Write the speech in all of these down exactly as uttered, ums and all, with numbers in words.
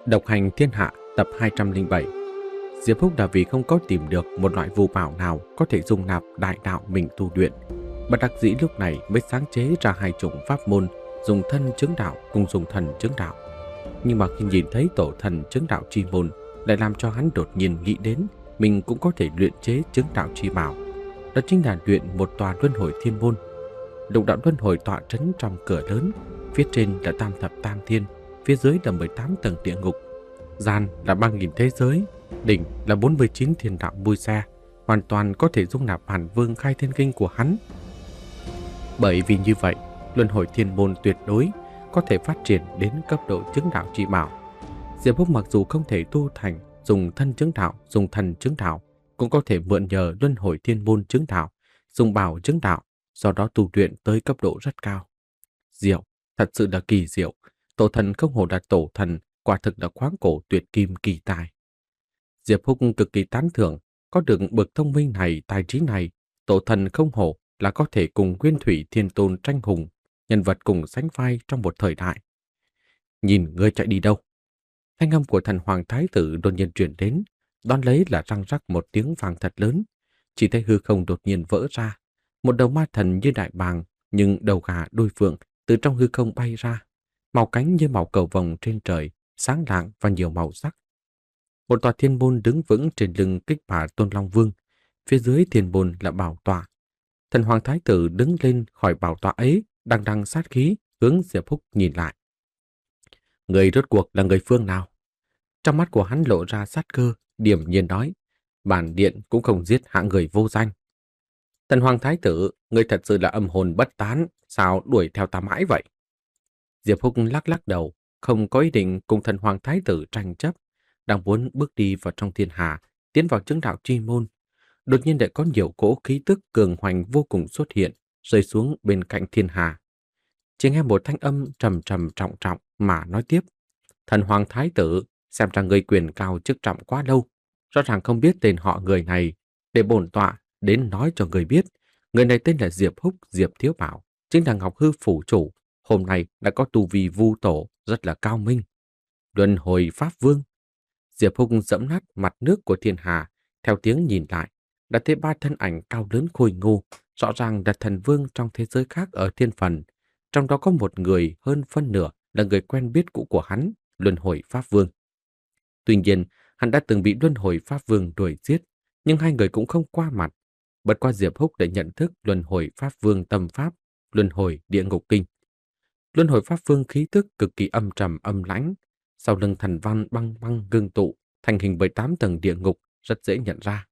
Độc hành thiên hạ tập hai trăm lẻ bảy. Diệp Húc đã vì không có tìm được một loại phù bảo nào có thể dung nạp đại đạo mình tu luyện, bất đắc dĩ lúc này mới sáng chế ra hai chủng pháp môn dùng thân chứng đạo cùng dùng thần chứng đạo. Nhưng mà khi nhìn thấy tổ thần chứng đạo chi môn, lại làm cho hắn đột nhiên nghĩ đến mình cũng có thể luyện chế chứng đạo chi bảo. Đó chính là luyện một tòa luân hồi thiên môn. Lục đạo luân hồi tọa trấn trong cửa lớn, phía trên là tam thập tam thiên, phía dưới là mười tám tầng địa ngục, gian là ba nghìn thế giới, đỉnh là bốn mươi chín thiên đạo bui xe, hoàn toàn có thể dung nạp Hàn Vương khai thiên kinh của hắn. Bởi vì như vậy, luân hồi thiên môn tuyệt đối có thể phát triển đến cấp độ chứng đạo chi bảo. Diệp Húc mặc dù không thể tu thành dùng thân chứng đạo, dùng thần chứng đạo, cũng có thể mượn nhờ luân hồi thiên môn chứng đạo, dùng bảo chứng đạo, do đó tu luyện tới cấp độ rất cao. Diệu, thật sự là kỳ diệu. Tổ thần không hổ là tổ thần, quả thực là khoáng cổ tuyệt kim kỳ tài. Diệp Húc cực kỳ tán thưởng, có được bậc thông minh này, tài trí này, tổ thần không hổ là có thể cùng Nguyên Thủy Thiên Tôn tranh hùng, nhân vật cùng sánh vai trong một thời đại. Nhìn ngươi chạy đi đâu? Thanh âm của thần hoàng thái tử đột nhiên truyền đến, đón lấy là răng rắc một tiếng vang thật lớn, chỉ thấy hư không đột nhiên vỡ ra, một đầu ma thần như đại bàng, nhưng đầu gà đuôi phượng từ trong hư không bay ra, màu cánh như màu cầu vồng trên trời, sáng lạng và nhiều màu sắc. Một tòa thiên môn đứng vững trên lưng Kích Bả Tôn Long Vương, phía dưới thiên môn là bảo tọa. Thần hoàng thái tử đứng lên khỏi bảo tọa ấy, đằng đằng sát khí, hướng Diệp Húc nhìn lại. Người rốt cuộc là người phương nào? Trong mắt của hắn lộ ra sát cơ, điềm nhiên nói, bản điện cũng không giết hạng người vô danh. Thần hoàng thái tử, người thật sự là âm hồn bất tán, sao đuổi theo ta mãi vậy? Diệp Húc lắc lắc đầu, không có ý định cùng thần hoàng thái tử tranh chấp, đang muốn bước đi vào trong thiên hà, tiến vào chứng đạo chi môn. Đột nhiên lại có nhiều cỗ khí tức cường hoành vô cùng xuất hiện, rơi xuống bên cạnh thiên hà. Chỉ nghe một thanh âm trầm trầm trọng trọng mà nói tiếp, thần hoàng thái tử, xem ra người quyền cao chức trọng quá lâu, rõ ràng không biết tên họ người này, để bổn tọa đến nói cho người biết, người này tên là Diệp Húc, Diệp Thiếu Bảo, chính là Ngọc Hư phủ chủ, hôm nay đã có tu vi vu tổ rất là cao minh. Luân hồi pháp vương. Diệp Húc dẫm nát mặt nước của thiên hà, theo tiếng nhìn lại, đã thấy ba thân ảnh cao lớn khôi ngô, rõ ràng là thần vương trong thế giới khác ở thiên phần, trong đó có một người hơn phân nửa là người quen biết cũ của hắn, Luân hồi pháp vương. Tuy nhiên, hắn đã từng bị Luân hồi pháp vương đuổi giết, nhưng hai người cũng không qua mặt. Bất qua Diệp Húc để nhận thức Luân hồi pháp vương tâm pháp, Luân hồi địa ngục kinh. Luân hồi pháp vương khí tức cực kỳ âm trầm âm lãnh, sau lưng thần văn băng băng ngưng tụ, thành hình bởi tám tầng địa ngục, rất dễ nhận ra.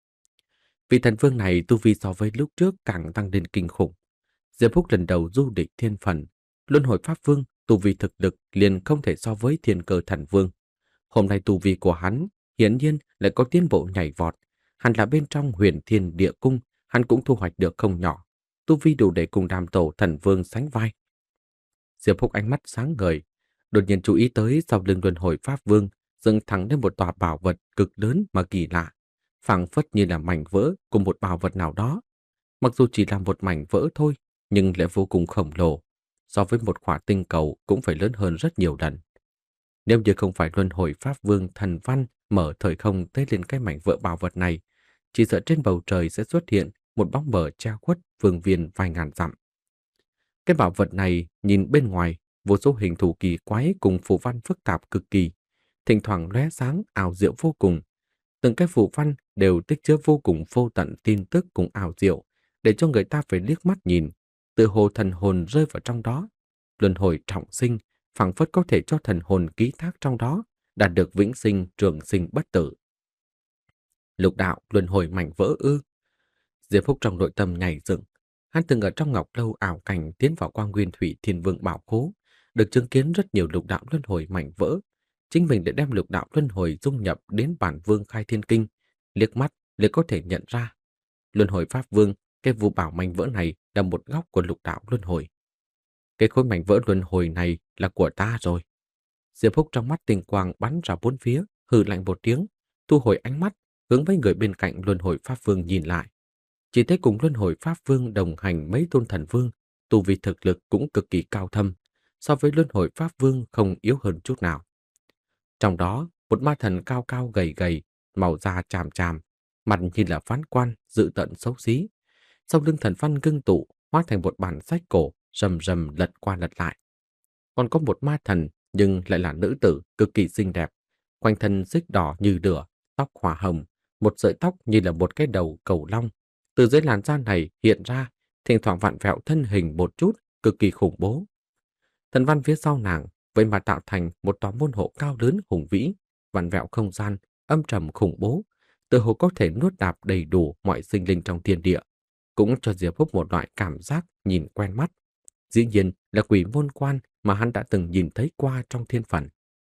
Vị thần vương này tu vi so với lúc trước càng tăng lên kinh khủng. Diệp Húc lần đầu du địch thiên phần, Luân hồi pháp vương tu vi thực lực liền không thể so với thiên cơ thần vương. Hôm nay tu vi của hắn hiển nhiên lại có tiến bộ nhảy vọt, hẳn là bên trong huyền thiên địa cung hắn cũng thu hoạch được không nhỏ, tu vi đủ để cùng đàm tổ thần vương sánh vai. Diệp Húc ánh mắt sáng ngời, đột nhiên chú ý tới sau lưng Luân hồi pháp vương dựng thẳng lên một tòa bảo vật cực lớn mà kỳ lạ, phảng phất như là mảnh vỡ của một bảo vật nào đó. Mặc dù chỉ là một mảnh vỡ thôi, nhưng lại vô cùng khổng lồ, so với một quả tinh cầu cũng phải lớn hơn rất nhiều lần. Nếu như không phải Luân hồi pháp vương thần văn mở thời không tới lên cái mảnh vỡ bảo vật này, chỉ sợ trên bầu trời sẽ xuất hiện một bóng mờ che khuất phương viên vài ngàn dặm. Cái bảo vật này nhìn bên ngoài, vô số hình thù kỳ quái cùng phù văn phức tạp cực kỳ, thỉnh thoảng lóe sáng ảo diệu vô cùng. Từng cái phù văn đều tích chứa vô cùng vô tận tin tức cùng ảo diệu, để cho người ta phải liếc mắt nhìn, tự hồ thần hồn rơi vào trong đó. Luân hồi trọng sinh, phảng phất có thể cho thần hồn ký thác trong đó, đạt được vĩnh sinh trường sinh bất tử. Lục đạo luân hồi mảnh vỡ ư? Diệp Húc trong nội tâm nhảy dựng. Hắn từng ở trong Ngọc Lâu ảo cảnh tiến vào qua Nguyên Thủy Thiên Vương bảo khố, được chứng kiến rất nhiều lục đạo luân hồi mảnh vỡ. Chính mình để đem lục đạo luân hồi dung nhập đến bản vương khai thiên kinh, liếc mắt liền có thể nhận ra. Luân hồi pháp vương, cái vụ bảo mảnh vỡ này là một góc của lục đạo luân hồi. Cái khối mảnh vỡ luân hồi này là của ta rồi. Diệp Húc trong mắt tinh quang bắn ra bốn phía, hừ lạnh một tiếng, thu hồi ánh mắt, hướng với người bên cạnh luân hồi pháp vương nhìn lại. Chỉ thấy cùng luân hồi pháp vương đồng hành mấy tôn thần vương, tu vi thực lực cũng cực kỳ cao thâm, so với luân hồi pháp vương không yếu hơn chút nào. Trong đó, một ma thần cao cao gầy gầy, màu da chàm chàm, mặt như là phán quan, dữ tợn xấu xí. Sau lưng thần văn ngưng tụ, hóa thành một bản sách cổ, rầm rầm lật qua lật lại. Còn có một ma thần, nhưng lại là nữ tử, cực kỳ xinh đẹp. Quanh thân xích đỏ như lửa, tóc hỏa hồng, một sợi tóc như là một cái đầu cầu long. Từ dưới làn da này hiện ra, thỉnh thoảng vặn vẹo thân hình một chút, cực kỳ khủng bố. Thần văn phía sau nàng, vậy mà tạo thành một tòa môn hộ cao lớn hùng vĩ, vặn vẹo không gian, âm trầm khủng bố, tựa hồ có thể nuốt đạp đầy đủ mọi sinh linh trong thiên địa, cũng cho Diệp Húc một loại cảm giác nhìn quen mắt. Dĩ nhiên là quỷ môn quan mà hắn đã từng nhìn thấy qua trong thiên phận.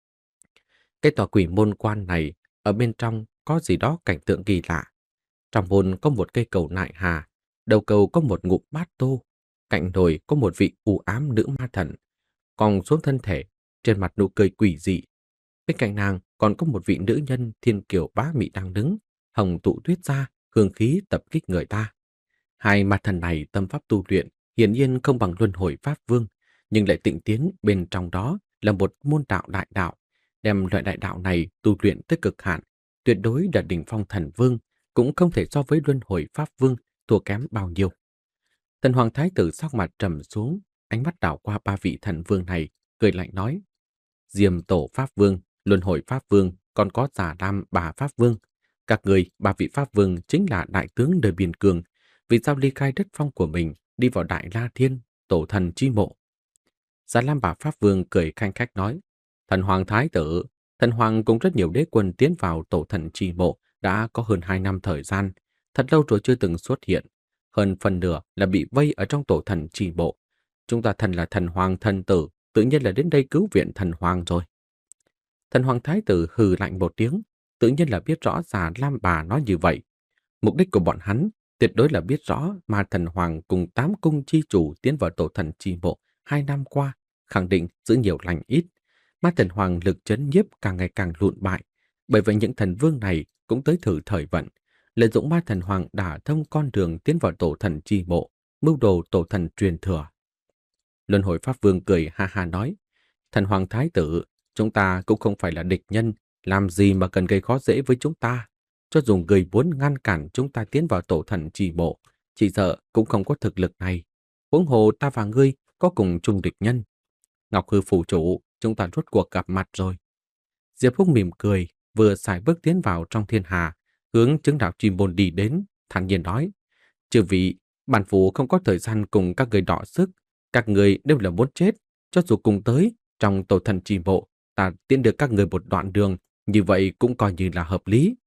Cái tòa quỷ môn quan này, ở bên trong có gì đó cảnh tượng kỳ lạ. Trong môn có một cây cầu nại hà, đầu cầu có một ngụm bát tô, cạnh nồi có một vị u ám nữ ma thần, còn xuống thân thể, trên mặt nụ cười quỷ dị. Bên cạnh nàng còn có một vị nữ nhân thiên kiều bá mị đang đứng, hồng tụ tuyết ra, hương khí tập kích người ta. Hai ma thần này tâm pháp tu luyện hiển nhiên không bằng luân hồi pháp vương, nhưng lại tịnh tiến bên trong đó là một môn đạo đại đạo, đem loại đại đạo này tu luyện tới cực hạn, tuyệt đối là đỉnh phong thần vương, cũng không thể so với luân hồi pháp vương thua kém bao nhiêu. Thần hoàng thái tử sắc mặt trầm xuống, ánh mắt đảo qua ba vị thần vương này, cười lạnh nói: Diêm tổ pháp vương, luân hồi pháp vương, còn có giả lam bà pháp vương. Các người, ba vị pháp vương chính là đại tướng đời biên cương, vì sao ly khai đất phong của mình, đi vào Đại La Thiên, tổ thần chi mộ. Giả lam bà pháp vương cười khanh khách nói: Thần hoàng thái tử, thần hoàng cùng rất nhiều đế quân tiến vào tổ thần chi mộ đã có hơn hai năm thời gian, thật lâu rồi chưa từng xuất hiện. Hơn phần nửa là bị vây ở trong tổ thần chi mộ. Chúng ta thần là thần hoàng thần tử, tự nhiên là đến đây cứu viện thần hoàng rồi. Thần hoàng thái tử hừ lạnh một tiếng, tự nhiên là biết rõ Già Lam bà nói như vậy. Mục đích của bọn hắn tuyệt đối là biết rõ mà thần hoàng cùng tám cung chi chủ tiến vào tổ thần chi mộ hai năm qua, khẳng định giữ nhiều lành ít. Ma thần hoàng lực chấn nhiếp càng ngày càng lụn bại, bởi vậy những thần vương này cũng tới thử thời vận, lợi dụng ma thần hoàng đả thông con đường tiến vào tổ thần chi mộ, mưu đồ tổ thần truyền thừa. Luân hồi pháp vương cười ha ha nói: Thần hoàng thái tử, chúng ta cũng không phải là địch nhân, làm gì mà cần gây khó dễ với chúng ta. Cho dù người muốn ngăn cản chúng ta tiến vào tổ thần trì mộ, chỉ sợ cũng không có thực lực này. Huống hồ ta và ngươi có cùng chung địch nhân. Ngọc Hư phủ chủ, chúng ta rốt cuộc gặp mặt rồi. Diệp Húc mỉm cười, vừa xài bước tiến vào trong thiên hà, hướng chứng đạo chi môn đi đến, thản nhiên nói: Chư vị, bản phủ không có thời gian cùng các người đọ sức, các người đều là muốn chết, cho dù cùng tới trong tổ thần trì mộ, ta tiễn được các người một đoạn đường, như vậy cũng coi như là hợp lý.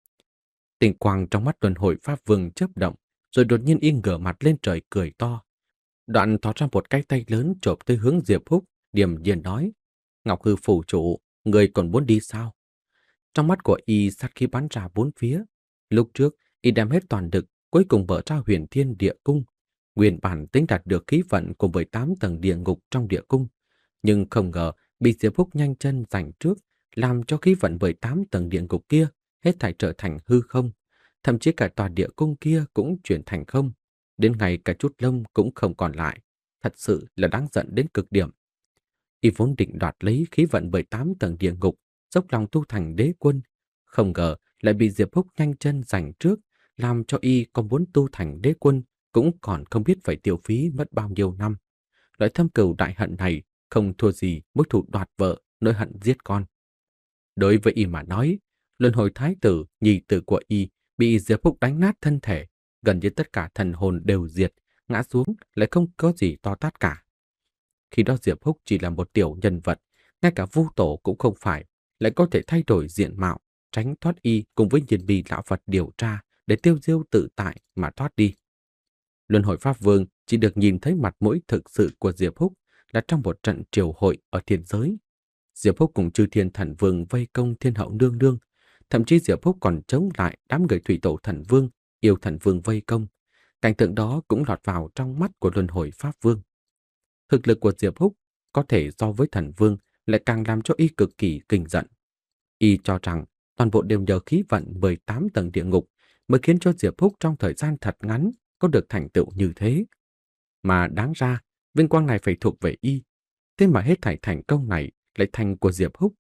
Tình quang trong mắt luân hồi pháp vương chớp động, rồi đột nhiên y ngửa mặt lên trời cười to. Đoạn thò ra một cái tay lớn chộp tới hướng Diệp Húc, điềm nhiên nói: Ngọc Hư phủ chủ, người còn muốn đi sao? Trong mắt của y sát khí bắn ra bốn phía. Lúc trước, y đem hết toàn lực, cuối cùng mở ra huyền thiên địa cung. Nguyên bản tính đạt được khí vận của mười tám tầng địa ngục trong địa cung, nhưng không ngờ bị Diệp Húc nhanh chân giành trước, làm cho khí vận mười tám tầng địa ngục kia hết thảy trở thành hư không, thậm chí cả tòa địa cung kia cũng chuyển thành không, đến ngày cả chút lông cũng không còn lại, thật sự là đáng giận đến cực điểm. Y vốn định đoạt lấy khí vận mười tám tầng địa ngục, dốc lòng tu thành đế quân, không ngờ lại bị Diệp Húc nhanh chân giành trước, làm cho y còn muốn tu thành đế quân cũng còn không biết phải tiêu phí mất bao nhiêu năm. Loại thâm cừu đại hận này không thua gì mối thù đoạt vợ, nỗi hận giết con. Đối với y mà nói, luân hồi thái tử, nhị tử của y bị Diệp Húc đánh nát thân thể, gần như tất cả thần hồn đều diệt, ngã xuống lại không có gì to tát cả. Khi đó Diệp Húc chỉ là một tiểu nhân vật, ngay cả vu tổ cũng không phải, lại có thể thay đổi diện mạo, tránh thoát y cùng với Nhiên Bì lão Phật điều tra để tiêu diêu tự tại mà thoát đi. Luân hồi pháp vương chỉ được nhìn thấy mặt mũi thực sự của Diệp Húc là trong một trận triều hội ở thiên giới. Diệp Húc cùng chư thiên thần vương vây công thiên hậu nương nương, thậm chí Diệp Húc còn chống lại đám người thủy tổ thần vương, yêu thần vương vây công. Cảnh tượng đó cũng lọt vào trong mắt của luân hồi pháp vương. Thực lực của Diệp Húc có thể so với thần vương lại càng làm cho y cực kỳ kinh giận. Y cho rằng toàn bộ đều nhờ khí vận mười tám tầng địa ngục mới khiến cho Diệp Húc trong thời gian thật ngắn có được thành tựu như thế. Mà đáng ra, vinh quang này phải thuộc về y. Thế mà hết thảy thành công này lại thành của Diệp Húc.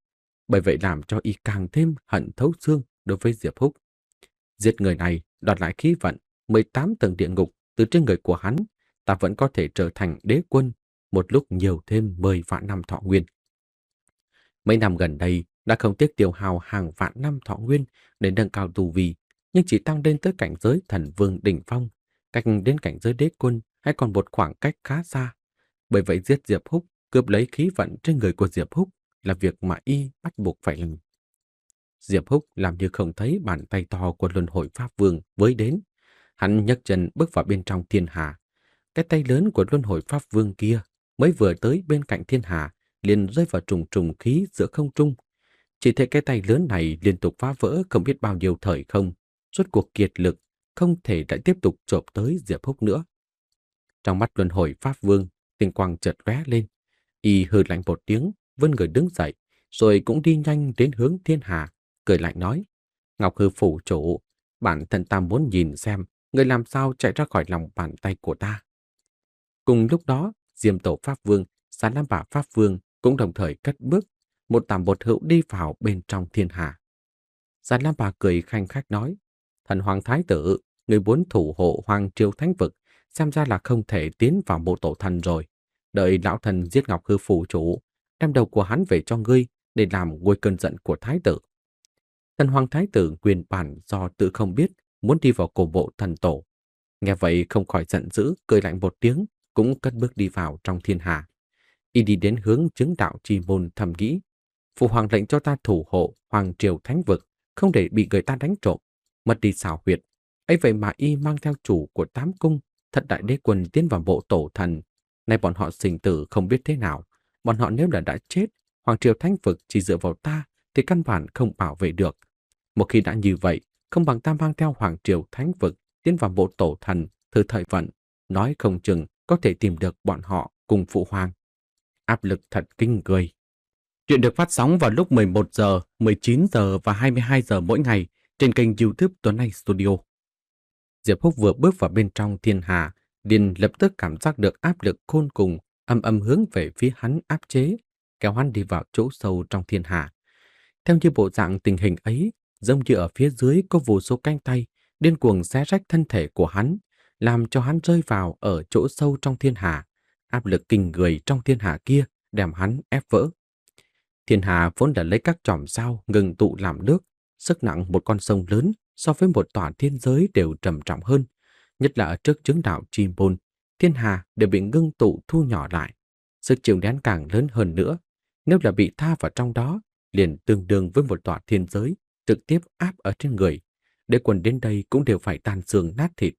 bởi vậy làm cho y càng thêm hận thấu xương đối với Diệp Húc. Giết người này, đoạt lại khí vận, mười tám tầng địa ngục từ trên người của hắn, ta vẫn có thể trở thành đế quân, một lúc nhiều thêm mười vạn năm thọ nguyên. Mấy năm gần đây đã không tiếc tiêu hao hàng vạn năm thọ nguyên để nâng cao tu vi, nhưng chỉ tăng lên tới cảnh giới thần vương đỉnh phong, cách đến cảnh giới đế quân hay còn một khoảng cách khá xa. Bởi vậy giết Diệp Húc, cướp lấy khí vận trên người của Diệp Húc là việc mà y bắt buộc phải làm. Diệp Húc làm như không thấy bàn tay to của Luân Hồi Pháp Vương với đến. Hắn nhấc chân bước vào bên trong thiên hà. Cái tay lớn của Luân Hồi Pháp Vương kia mới vừa tới bên cạnh thiên hà, liền rơi vào trùng trùng khí giữa không trung. Chỉ thấy cái tay lớn này liên tục phá vỡ không biết bao nhiêu thời không, rốt cuộc kiệt lực, không thể lại tiếp tục chộp tới Diệp Húc nữa. Trong mắt Luân Hồi Pháp Vương, tinh quang chợt lóe lên, y hừ lạnh một tiếng, vươn người đứng dậy, rồi cũng đi nhanh đến hướng thiên hà, cười lạnh nói: Ngọc Hư phủ chủ, bản thân ta muốn nhìn xem người làm sao chạy ra khỏi lòng bàn tay của ta. Cùng lúc đó, Diêm Tổ Pháp Vương, Xà Lam Bà Pháp Vương cũng đồng thời cất bước, một tàm bột hữu đi vào bên trong thiên hà. Xà Lam Bà cười khanh khách nói: Thần Hoàng Thái tử, người muốn thủ hộ Hoàng Triều Thánh Vực, xem ra là không thể tiến vào mộ tổ thần rồi. Đợi lão thần giết Ngọc Hư phủ chủ, đem đầu của hắn về cho ngươi để làm nguôi cơn giận của Thái tử. Thần Hoàng Thái tử quyền bản do tự không biết muốn đi vào cổ mộ thần tổ. Nghe vậy không khỏi giận dữ, cười lạnh một tiếng, cũng cất bước đi vào trong thiên hà. Y đi đến hướng chứng đạo chi môn thầm nghĩ: Phụ hoàng lệnh cho ta thủ hộ Hoàng Triều Thánh Vực, không để bị người ta đánh trộm, mất đi xảo huyệt. Ấy vậy mà y mang theo chủ của tám cung, thật đại đế quân tiến vào mộ tổ thần. Nay bọn họ sinh tử không biết thế nào. Bọn họ nếu là đã chết, Hoàng Triều Thánh Vực chỉ dựa vào ta thì căn bản không bảo vệ được. Một khi đã như vậy, không bằng ta mang theo Hoàng Triều Thánh Vực tiến vào mộ tổ thần, thử thời vận, nói không chừng có thể tìm được bọn họ cùng phụ hoàng. Áp lực thật kinh người. Chuyện được phát sóng vào lúc mười một giờ, mười chín giờ và hai mươi hai giờ mỗi ngày trên kênh YouTube Tuấn Anh Studio. Diệp Húc vừa bước vào bên trong thiên hà, liền lập tức cảm giác được áp lực khôn cùng, âm âm hướng về phía hắn áp chế, kéo hắn đi vào chỗ sâu trong thiên hà. Theo như bộ dạng tình hình ấy, giống như ở phía dưới có vô số cánh tay điên cuồng xé rách thân thể của hắn, làm cho hắn rơi vào ở chỗ sâu trong thiên hà. Áp lực kinh người trong thiên hà kia đem hắn ép vỡ. Thiên hà vốn đã lấy các chòm sao ngừng tụ làm nước, sức nặng một con sông lớn so với một tòa thiên giới đều trầm trọng hơn, nhất là ở trước chứng đạo chi môn, thiên hà đều bị ngưng tụ thu nhỏ lại, sức chịu nén càng lớn hơn nữa. Nếu là bị tha vào trong đó, liền tương đương với một tòa thiên giới trực tiếp áp ở trên người, đế quân đến đây cũng đều phải tan xương nát thịt.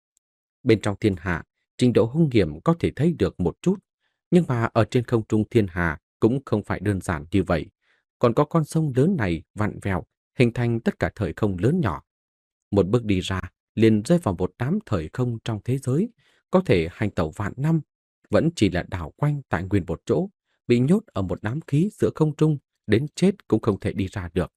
Bên trong thiên hà, trình độ hung hiểm có thể thấy được một chút, nhưng mà ở trên không trung thiên hà cũng không phải đơn giản như vậy. Còn có con sông lớn này vặn vẹo, hình thành tất cả thời không lớn nhỏ. Một bước đi ra, liền rơi vào một đám thời không trong thế giới, có thể hành tẩu vạn năm, vẫn chỉ là đảo quanh tại nguyên một chỗ, bị nhốt ở một đám khí giữa không trung, đến chết cũng không thể đi ra được.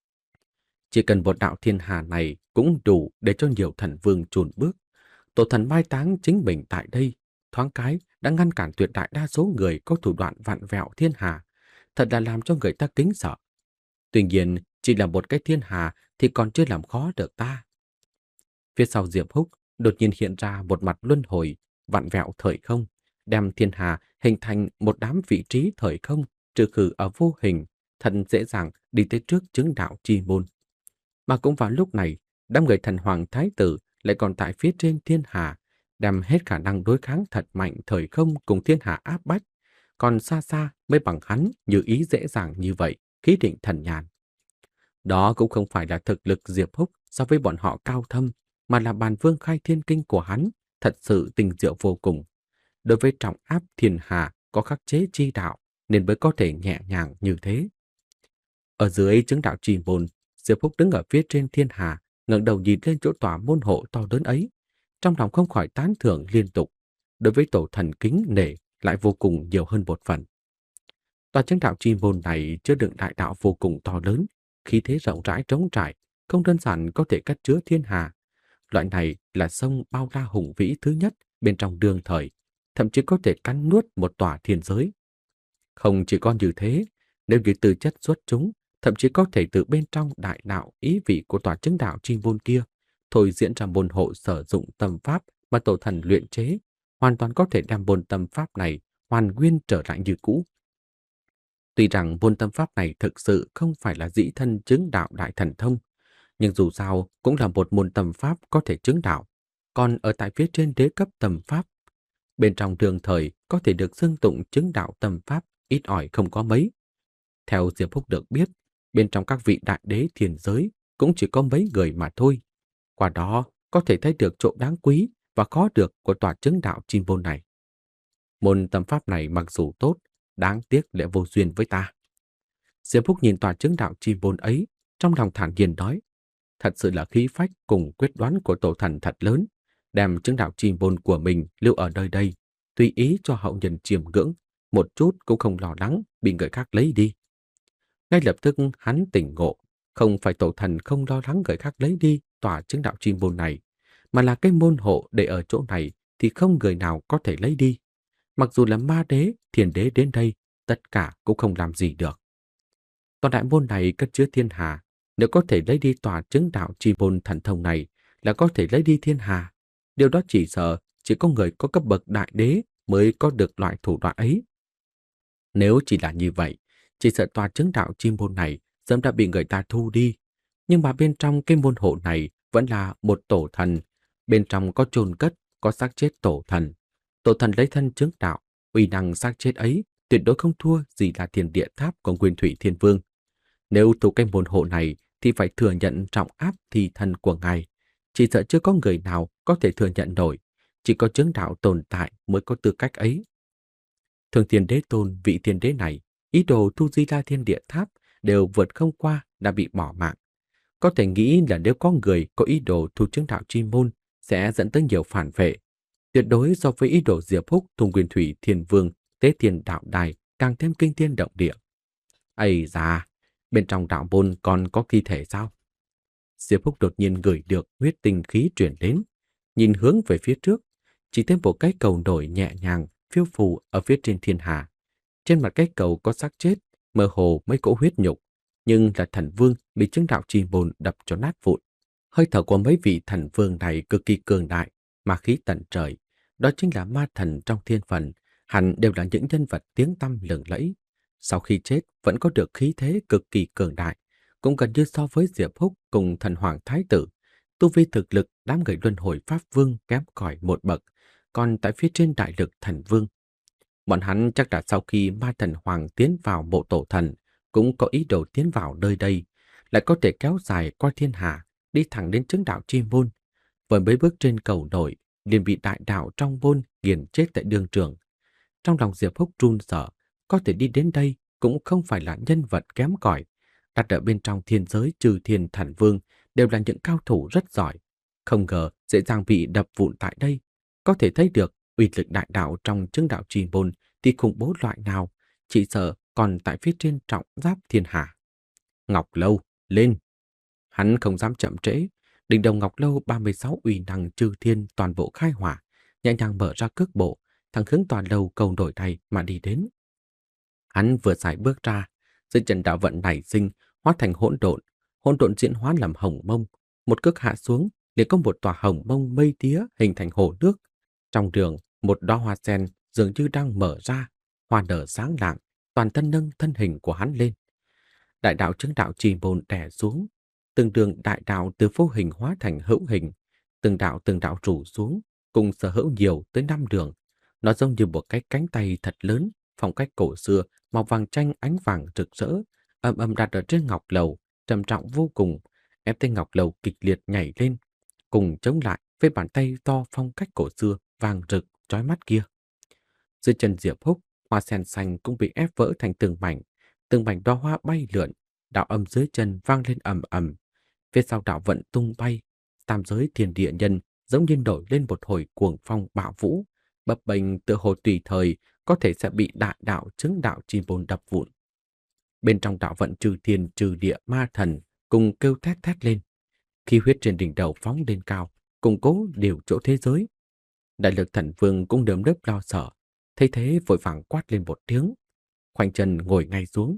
Chỉ cần một đạo thiên hà này cũng đủ để cho nhiều thần vương chùn bước. Tổ thần mai táng chính mình tại đây, thoáng cái đã ngăn cản tuyệt đại đa số người có thủ đoạn vặn vẹo thiên hà, thật là làm cho người ta kính sợ. Tuy nhiên, chỉ là một cái thiên hà thì còn chưa làm khó được ta. Phía sau Diệp Húc đột nhiên hiện ra một mặt luân hồi, vặn vẹo thời không, đem thiên hà hình thành một đám vị trí thời không trừ khử ở vô hình, thật dễ dàng đi tới trước chứng đạo chi môn. Mà cũng vào lúc này, đám người thần hoàng thái tử lại còn tại phía trên thiên hà, đem hết khả năng đối kháng thật mạnh thời không cùng thiên hà áp bách, còn xa xa mới bằng hắn như ý dễ dàng như vậy, khí định thần nhàn. Đó cũng không phải là thực lực Diệp Húc so với bọn họ cao thâm, mà là bàn vương khai thiên kinh của hắn thật sự tinh diệu vô cùng. Đối với trọng áp thiên hà có khắc chế chi đạo, nên mới có thể nhẹ nhàng như thế. Ở dưới chứng đạo chi môn, Diệp Húc đứng ở phía trên thiên hà, ngẩng đầu nhìn lên chỗ tòa môn hộ to lớn ấy, trong lòng không khỏi tán thưởng liên tục. Đối với tổ thần kính nể lại vô cùng nhiều hơn một phần. Tòa chứng đạo chi môn này chứa đựng đại đạo vô cùng to lớn, khí thế rộng rãi trống trải, không đơn giản có thể cất chứa thiên hà. Loại này là sông bao la hùng vĩ thứ nhất bên trong đương thời, thậm chí có thể cắn nuốt một tòa thiên giới. Không chỉ có như thế, Nếu như tư chất xuất chúng, thậm chí có thể từ bên trong đại đạo ý vị của tòa chứng đạo chi môn kia, thôi diễn ra môn hộ sử dụng tâm pháp mà tổ thần luyện chế, hoàn toàn có thể đem môn tâm pháp này hoàn nguyên trở lại như cũ. Tuy rằng môn tâm pháp này thực sự không phải là dĩ thân chứng đạo đại thần thông, nhưng dù sao cũng là một môn tâm pháp có thể chứng đạo. Còn ở tại phía trên đế cấp tâm pháp, bên trong đường thời có thể được xưng tụng chứng đạo tâm pháp ít ỏi không có mấy. Theo Diệp Phúc được biết, bên trong các vị đại đế thiền giới cũng chỉ có mấy người mà thôi. Qua đó có thể thấy được chỗ đáng quý và khó được của tòa chứng đạo chi môn này. Môn tâm pháp này mặc dù tốt, đáng tiếc lại vô duyên với ta. Diệp Phúc nhìn tòa chứng đạo chi môn ấy, trong lòng thản nhiên nói, thật sự là khí phách cùng quyết đoán của tổ thần thật lớn, đem chứng đạo chi môn của mình lưu ở nơi đây, tùy ý cho hậu nhân chiêm ngưỡng, một chút cũng không lo lắng bị người khác lấy đi. Ngay lập tức hắn tỉnh ngộ, không phải tổ thần không lo lắng người khác lấy đi tòa chứng đạo chi môn này, mà là cái môn hộ để ở chỗ này thì không người nào có thể lấy đi. Mặc dù là ma đế, thiền đế đến đây, tất cả cũng không làm gì được. Tòa đại môn này cất chứa thiên hà, nếu có thể lấy đi tòa chứng đạo chi môn thần thông này là có thể lấy đi thiên hà. Điều đó chỉ sợ chỉ có người có cấp bậc đại đế mới có được loại thủ đoạn ấy. Nếu chỉ là như vậy, chỉ sợ tòa chứng đạo chi môn này sớm đã bị người ta thu đi. Nhưng mà bên trong cái môn hộ này vẫn là một tổ thần, bên trong có chôn cất, có xác chết tổ thần. Tổ thần lấy thân chứng đạo, uy năng xác chết ấy tuyệt đối không thua gì là thiên địa tháp của Nguyên Thủy Thiên Vương. Nếu thu cái môn hộ này thì phải thừa nhận trọng áp thi thân của ngài. Chỉ sợ chưa có người nào có thể thừa nhận nổi, chỉ có chứng đạo tồn tại mới có tư cách ấy. Thường Thiên Đế Tôn vị thiên đế này, ý đồ thu Di La Thiên Địa Tháp đều vượt không qua đã bị bỏ mạng. Có thể nghĩ là nếu có người có ý đồ thu chứng đạo chi môn sẽ dẫn tới nhiều phản vệ. Tuyệt đối so với ý đồ Diệp Phúc thu Nguyên Thủy Thiên Vương Tế Thiên Đạo Đài càng thêm kinh thiên động địa. Ây da, bên trong đạo môn còn có thi thể sao? Diệp Phúc đột nhiên ngửi được huyết tinh khí truyền đến, nhìn hướng về phía trước, chỉ thấy một cái cầu nổi nhẹ nhàng phiêu phù ở phía trên thiên hà. Trên mặt cái cầu có xác chết, mơ hồ mấy cỗ huyết nhục, nhưng là thần vương bị chứng đạo chi môn đập cho nát vụn. Hơi thở của mấy vị thần vương này cực kỳ cường đại, ma khí tận trời, đó chính là ma thần trong thiên phần, hẳn đều là những nhân vật tiếng tăm lừng lẫy. Sau khi chết vẫn có được khí thế cực kỳ cường đại, cũng gần như so với Diệp Phúc cùng thần hoàng thái tử. Tu vi thực lực đám người luân hồi pháp vương kém cỏi một bậc, còn tại phía trên đại lực thần vương. Bọn hắn chắc là sau khi ma thần hoàng tiến vào mộ tổ thần, cũng có ý đồ tiến vào nơi đây, lại có thể kéo dài qua thiên hạ, đi thẳng đến chứng đạo chi môn. Vừa mới bước trên cầu nổi, liền bị đại đạo trong môn nghiền chết tại đường trường. Trong lòng Diệp Phúc run sợ, có thể đi đến đây cũng không phải là nhân vật kém cỏi. Đặt ở bên trong thiên giới trừ thiên thần vương đều là những cao thủ rất giỏi. Không ngờ dễ dàng bị đập vụn tại đây. Có thể thấy được uy lực đại đạo trong chứng đạo chi môn thì khủng bố loại nào, chỉ sợ còn tại phía trên trọng giáp thiên hạ. Ngọc Lâu, lên! Hắn không dám chậm trễ, đỉnh đầu Ngọc Lâu ba mươi sáu uy năng chư thiên toàn bộ khai hỏa, nhẹ nhàng mở ra cước bộ, thẳng hướng toàn lâu cầu nổi này mà đi đến. Hắn vừa xài bước ra, dưới chân đạo vận nảy sinh, hóa thành hỗn độn, hỗn độn diễn hóa làm hồng mông, một cước hạ xuống, liền có một tòa hồng mông mây tía hình thành hồ nước. Trong đường, một đóa hoa sen dường như đang mở ra, hoa nở sáng lạng, toàn thân nâng thân hình của hắn lên. Đại đạo chứng đạo chi môn đè xuống, từng đường đại đạo từ vô hình hóa thành hữu hình, từng đạo từng đạo rủ xuống, cùng sở hữu nhiều tới năm đường. Nó giống như một cái cánh tay thật lớn, phong cách cổ xưa, màu vàng chanh ánh vàng rực rỡ, ầm ầm đặt ở trên ngọc lầu, trầm trọng vô cùng, ép tới ngọc lầu kịch liệt nhảy lên, cùng chống lại với bàn tay to phong cách cổ xưa, vàng rực, chói mắt kia. Dưới chân Diệp Phúc, hoa sen xanh cũng bị ép vỡ thành từng mảnh, từng mảnh đóa hoa bay lượn, đạo âm dưới chân vang lên ầm ầm. Phía sau đạo vận tung bay, tam giới thiên địa nhân giống như nổi lên một hồi cuồng phong bạo vũ, bập bềnh tựa hồ tùy thời có thể sẽ bị đại đạo chứng đạo chi môn đập vụn. Bên trong đạo vận trừ thiên trừ địa ma thần cùng kêu thét thét lên, khí huyết trên đỉnh đầu phóng lên cao, củng cố điều chỗ thế giới. Đại lực thần vương cũng nơm nớp lo sợ, thấy thế vội vàng quát lên một tiếng, khoanh chân ngồi ngay xuống,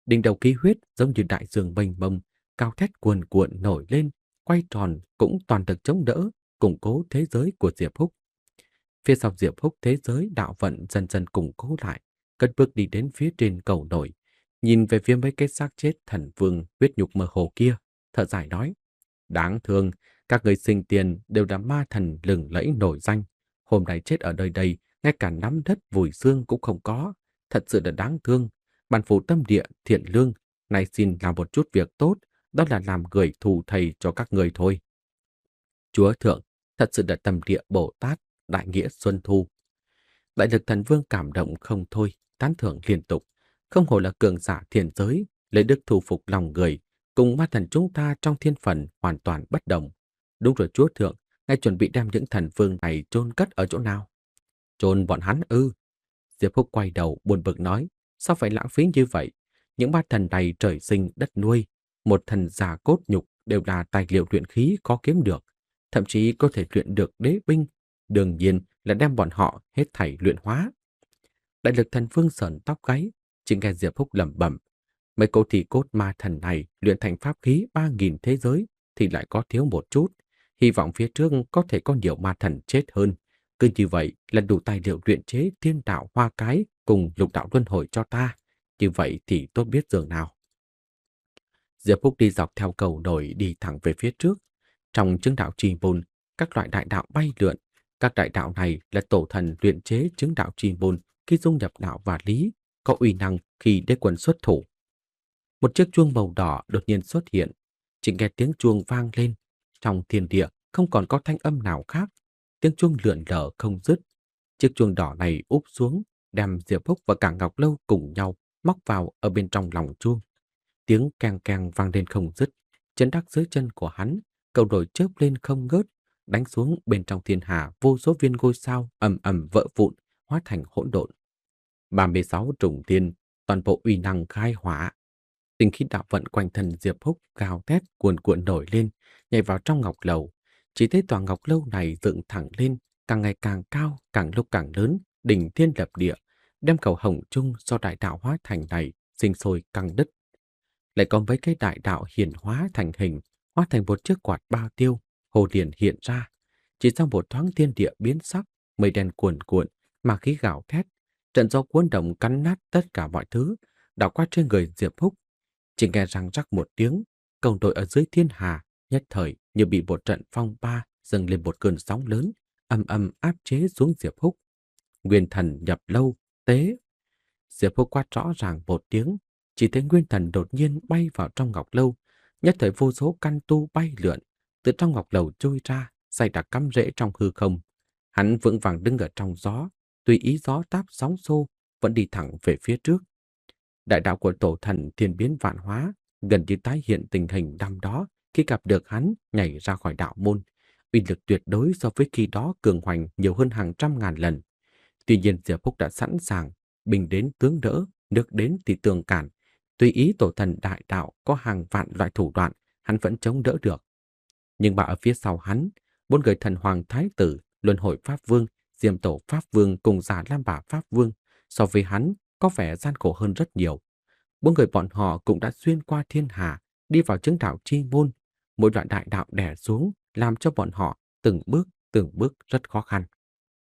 Đỉnh đầu khí huyết giống như đại dương mênh mông, cao thét cuồn cuộn nổi lên, quay tròn cũng toàn lực chống đỡ, củng cố thế giới của Diệp Húc. Phía sau Diệp Húc thế giới đạo vận dần dần củng cố lại, cất bước đi đến phía trên cầu nổi, nhìn về phía mấy cái xác chết thần vương huyết nhục mơ hồ kia, thở dài nói: đáng thương, các người sinh tiền đều là ma thần lừng lẫy nổi danh, hôm nay chết ở nơi đây, ngay cả nắm đất vùi xương cũng không có, thật sự là đáng thương. Bản phủ tâm địa thiện lương, nay xin làm một chút việc tốt, đó là làm người thù thầy cho các người thôi. Chúa thượng, thật sự là tâm địa Bồ Tát, đại nghĩa xuân thu. Đại lực thần vương cảm động không thôi, tán thưởng liên tục. Không hổ là cường giả thiên giới, lấy đức thu phục lòng người, cùng ma thần chúng ta trong thiên phần hoàn toàn bất đồng. Đúng rồi chúa thượng, ngài chuẩn bị đem những thần vương này chôn cất ở chỗ nào? Chôn bọn hắn ư? Diệp Húc quay đầu buồn bực nói, sao phải lãng phí như vậy? Những ma thần này trời sinh đất nuôi, một thần già cốt nhục đều là tài liệu luyện khí có kiếm được, thậm chí có thể luyện được đế binh, đương nhiên là đem bọn họ hết thảy luyện hóa. Đại lực thần vương sờn tóc gáy, chỉ nghe Diệp Húc lẩm bẩm, mấy cô thị cốt ma thần này luyện thành pháp khí ba nghìn thế giới thì lại có thiếu một chút, hy vọng phía trước có thể có nhiều ma thần chết hơn. Cứ như vậy là đủ tài liệu luyện chế thiên đạo hoa cái cùng lục đạo luân hồi cho ta, như vậy thì tốt biết dường nào. Diệp Húc đi dọc theo cầu nổi đi thẳng về phía trước. Trong chứng đạo chi môn, các loại đại đạo bay lượn. Các đại đạo này là tổ thần luyện chế chứng đạo chi môn khi dung nhập đạo và lý, có uy năng khi đế quân xuất thủ. Một chiếc chuông màu đỏ đột nhiên xuất hiện, chỉ nghe tiếng chuông vang lên. Trong thiên địa không còn có thanh âm nào khác, tiếng chuông lượn lờ không dứt. Chiếc chuông đỏ này úp xuống, đem Diệp Húc và cả Ngọc Lâu cùng nhau móc vào ở bên trong lòng chuông. Tiếng keng keng vang lên không dứt, chân đắc dưới chân của hắn, cầu nổi chớp lên không ngớt, đánh xuống bên trong thiên hà vô số viên ngôi sao ầm ầm vỡ vụn, hóa thành hỗn độn. ba mươi sáu trùng thiên, toàn bộ uy năng khai hỏa. Tinh khí đạo vận quanh thân Diệp Húc gào thét cuồn cuộn nổi lên, nhảy vào trong ngọc lầu. Chỉ thấy tòa ngọc lâu này dựng thẳng lên, càng ngày càng cao, càng lúc càng lớn, đỉnh thiên lập địa, đem cầu hồng chung do đại đạo hóa thành này sinh sôi căng đứt. Lại có mấy cái đại đạo hiển hóa thành hình, hóa thành một chiếc quạt bao tiêu, hồ điển hiện ra. Chỉ sau một thoáng thiên địa biến sắc, mây đen cuồn cuộn, mà khí gào thét, trận gió cuốn động cắn nát tất cả mọi thứ, đảo qua trên người Diệp Húc. Chỉ nghe răng rắc một tiếng, cầu nổi ở dưới thiên hà nhất thời như bị một trận phong ba dâng lên một cơn sóng lớn, âm âm áp chế xuống Diệp Húc. Nguyên thần nhập lâu, tế. Diệp Húc quát rõ ràng một tiếng, chỉ thấy nguyên thần đột nhiên bay vào trong ngọc lâu, nhất thời vô số căn tu bay lượn, từ trong ngọc lầu trôi ra, dày đặc cắm rễ trong hư không. Hắn vững vàng đứng ở trong gió, tùy ý gió táp sóng xô, vẫn đi thẳng về phía trước. Đại đạo của tổ thần thiên biến vạn hóa, gần như tái hiện tình hình năm đó khi gặp được hắn nhảy ra khỏi đạo môn, uy lực tuyệt đối so với khi đó cường hoành nhiều hơn hàng trăm ngàn lần. Tuy nhiên Diệp Húc đã sẵn sàng, binh đến tướng đỡ, nước đến thì tường cản. Tùy ý tổ thần đại đạo có hàng vạn loại thủ đoạn, hắn vẫn chống đỡ được. Nhưng mà ở phía sau hắn, bốn người thần hoàng thái tử, luân hồi pháp vương, diêm tổ pháp vương cùng giả lam bà pháp vương, so với hắn có vẻ gian khổ hơn rất nhiều. Bốn người bọn họ cũng đã xuyên qua thiên hà, đi vào chứng đạo chi môn. Mỗi đoạn đại đạo đè xuống, làm cho bọn họ từng bước, từng bước rất khó khăn.